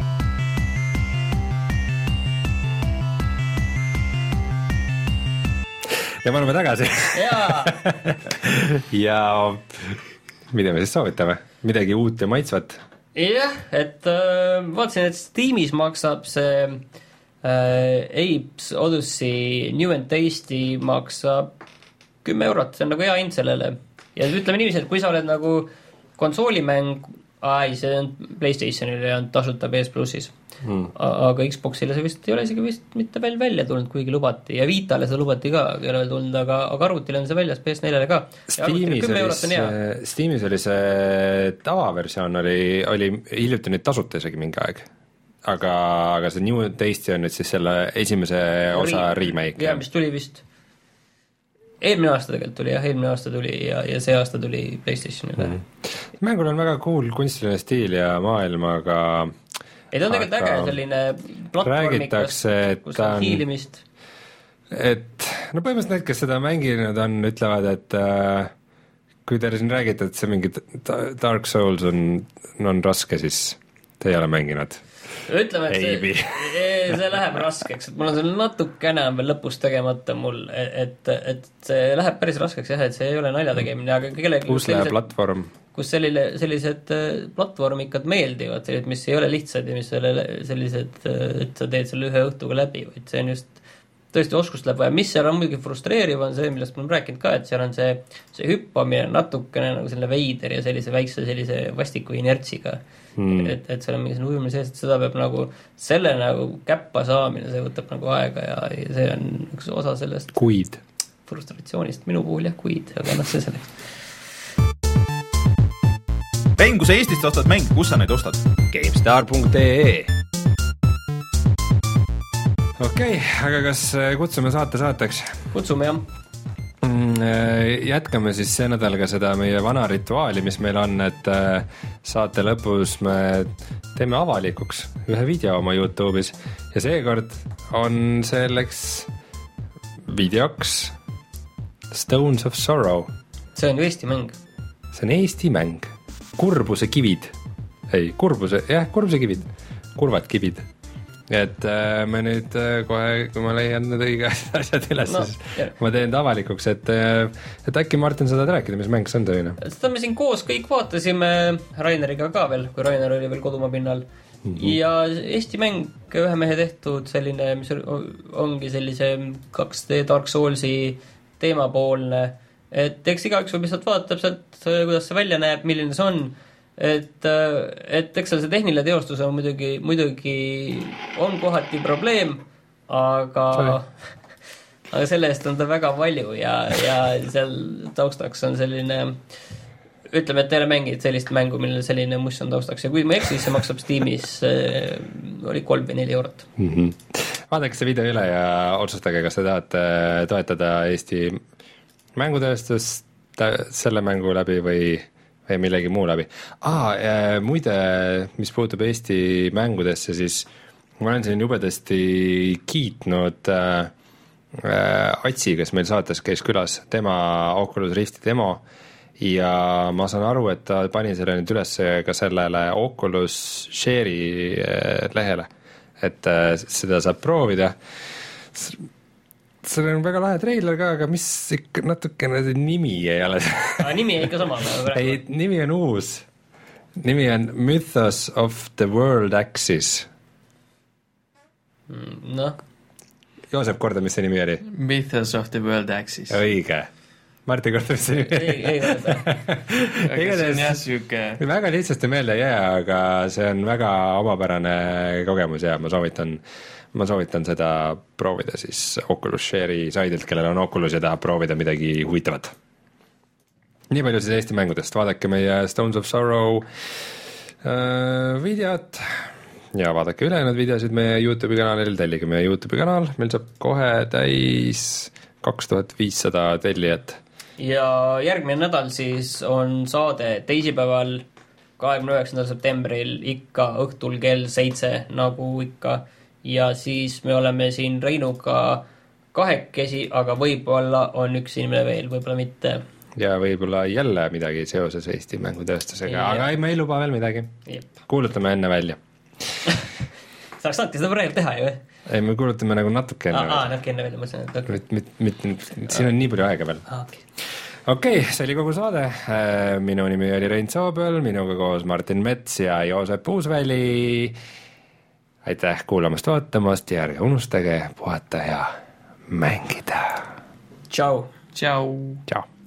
Ja me oleme tagasi. Jaa. Ja mida me siis soovitame? Midagi uut ja maitsvat? Jah, et äh, vaatasin, et Steamis maksab see äh, Apes Odyssey New and Tasty maksab kümme eurot, see on nagu hea hind sellele. Ja ütleme niiviisi, et kui sa oled nagu konsoolimäng, ai, see on PlayStationile ja on tasuta P S Plussis. Hmm. Aga Xboxile see vist ei ole isegi vist mitte veel välja tulnud, kuigi lubati. Ja Vitale seda lubati ka, ei ole veel tulnud, aga, aga arvutile on see väljas P S neljale ka. Steamis oli, see, Steamis oli see tavaversioon, oli, oli hiljuti nüüd tasuta isegi mingi aeg. Aga, aga see New Tasty on nüüd siis selle esimese osa remake. Ja, mis tuli vist eelmine aasta tegelikult tuli, jah, eelmine aasta tuli ja, ja see aasta tuli PlayStationile. Mm-hmm. Mängul on väga cool kunstiline stiil ja maailmaga ei, ta on tegelikult äge selline platvormikas, kus on hiilimist. Et, no põhimõtteliselt need, kes seda mänginud on, ütlevad, et äh, kui te siin räägite, et see mingi Dark Souls on, on raske, siis te ei ole mänginud. Ütleme, et see, see läheb raskeks, et mul on seal natukene veel lõpus tegemata mul, et, et see läheb päris raskeks, jah, et see ei ole nalja tegemine, aga kellegi pusle ja platvorm, kus sellile, sellised platvormikad meeldivad, sellised, mis ei ole lihtsad ja mis ei ole sellised, et sa teed selle ühe õhtuga läbi, vaid see on just tõesti oskust läheb vaja, mis seal on muidugi frustreeriv, on see, millest ma olen rääkinud ka, et seal on see, see hüppamine natukene nagu selline veider ja sellise väikse sellise vastiku inertsiga mm. et, et seal on mingi selline ujumine sees, et seda peab nagu selle nagu käppa saamine, see võtab nagu aega ja, ja see on üks osa sellest kuid frustratsioonist, minu puhul jah, kuid, aga noh, see selleks. Rein, kui sa Eestist ostad mänge, kus sa neid ostad? GameStar punkt ee okei okay,, aga kas kutsume saate saateks? Kutsume, jah. Jätkame siis see nädal ka seda meie vana rituaali, mis meil on, et saate lõpus me teeme avalikuks ühe video oma YouTube'is ja seekord on selleks videoks Stones of Sorrow. See on ju Eesti mäng. See on Eesti mäng. Kurbuse kivid. Ei, kurbuse, jah, kurbuse kivid. Kurvad kivid. Et äh, me nüüd äh, kohe, kui ma leian need õige asjad üles, no, siis jah. Ma teen ta avalikuks, et, et äkki Martin sa tahad rääkida, mis mäng see on tõine? Seda me siin koos kõik vaatasime Raineriga ka veel, kui Rainer oli veel kodumaa pinnal. Mm-hmm. Ja Eesti mäng, ühe mehe tehtud selline, mis ongi sellise kaks D Dark Soulsi teemapoolne, et eks igaüks võib lihtsalt vaatab sealt, kuidas see välja näeb, milline see on. Et, et eks see tehniline teostus on muidugi, muidugi on kohati probleem, aga, aga selle eest on ta väga palju ja, ja seal taustaks on selline, ütleme, et teile mängid sellist mängu, millel selline muss on taustaks ja kui ma eksis, see maksab Steamis äh, oli kolm või neli eurot. Mm-hmm. Vaadake see video üle ja otsustage, kas te tahate toetada Eesti mängutööstust selle mängu läbi või või millegi muu läbi. Aa, äh, muide, mis puutub Eesti mängudesse, siis ma olen siin jubedasti kiitnud äh, äh, Atsi, kes meil saates käis külas, tema Oculus Rifti demo ja ma saan aru, et ta pani selle nüüd üles ka sellele Oculus Share'i äh, lehele, et äh, seda saab proovida. See on väga lahe treiler ka, aga mis ikka natukene nimi ei ole. Aga nimi ei ikka sama. Ei, nimi on uus. Nimi on Mythos of the World Axis. Noh. Joosep, korda, mis see nimi oli? Mythos of the World Axis. Õige. Martin, korda, mis see nimi oli? Ei, ei korda. Aga see on jah süke. Väga lihtsasti meelde ei jää, aga see on väga omapärane kogemus ja ma soovitan ma soovitan seda proovida siis Oculus Share'i saidilt, kellel on Oculus ja tahab proovida midagi huvitavat. Nii palju siis Eesti mängudest, vaadake meie Stones of Sorrow äh, videot ja vaadake ülejäänud videosid meie YouTube'i kanalil, tellige meie YouTube'i kanal, meil saab kohe täis kaks tuhat viissada tellijat. Ja järgmine nädal siis on saade teisipäeval kahekümne üheksandal septembril ikka õhtul kell seitse nagu ikka. Ja siis me oleme siin Reinuga kahekesi, aga võib-olla on üks inimene veel, võib-olla mitte. Ja võib-olla jälle midagi seoses Eesti mängutööstusega, aga ei, me ei luba veel midagi. Jep. Kuulutame enne välja. Saaks saatki seda praegu teha ju? Ei, me kuulutame nagu natuke enne välja. Aa, natuke enne välja, ma mõtlen, et okay. mit, mit, mit, siin on nii palju aega veel. Okay. Okei, okay, see oli kogu saade. Minu nimi oli Rein Soobel, minuga koos Martin Mets ja Joosep Uusväli. Aitäh kuulamast vaatamast ja ärge unustage puhata ja mängida. Tšau. Tšau. Tšau.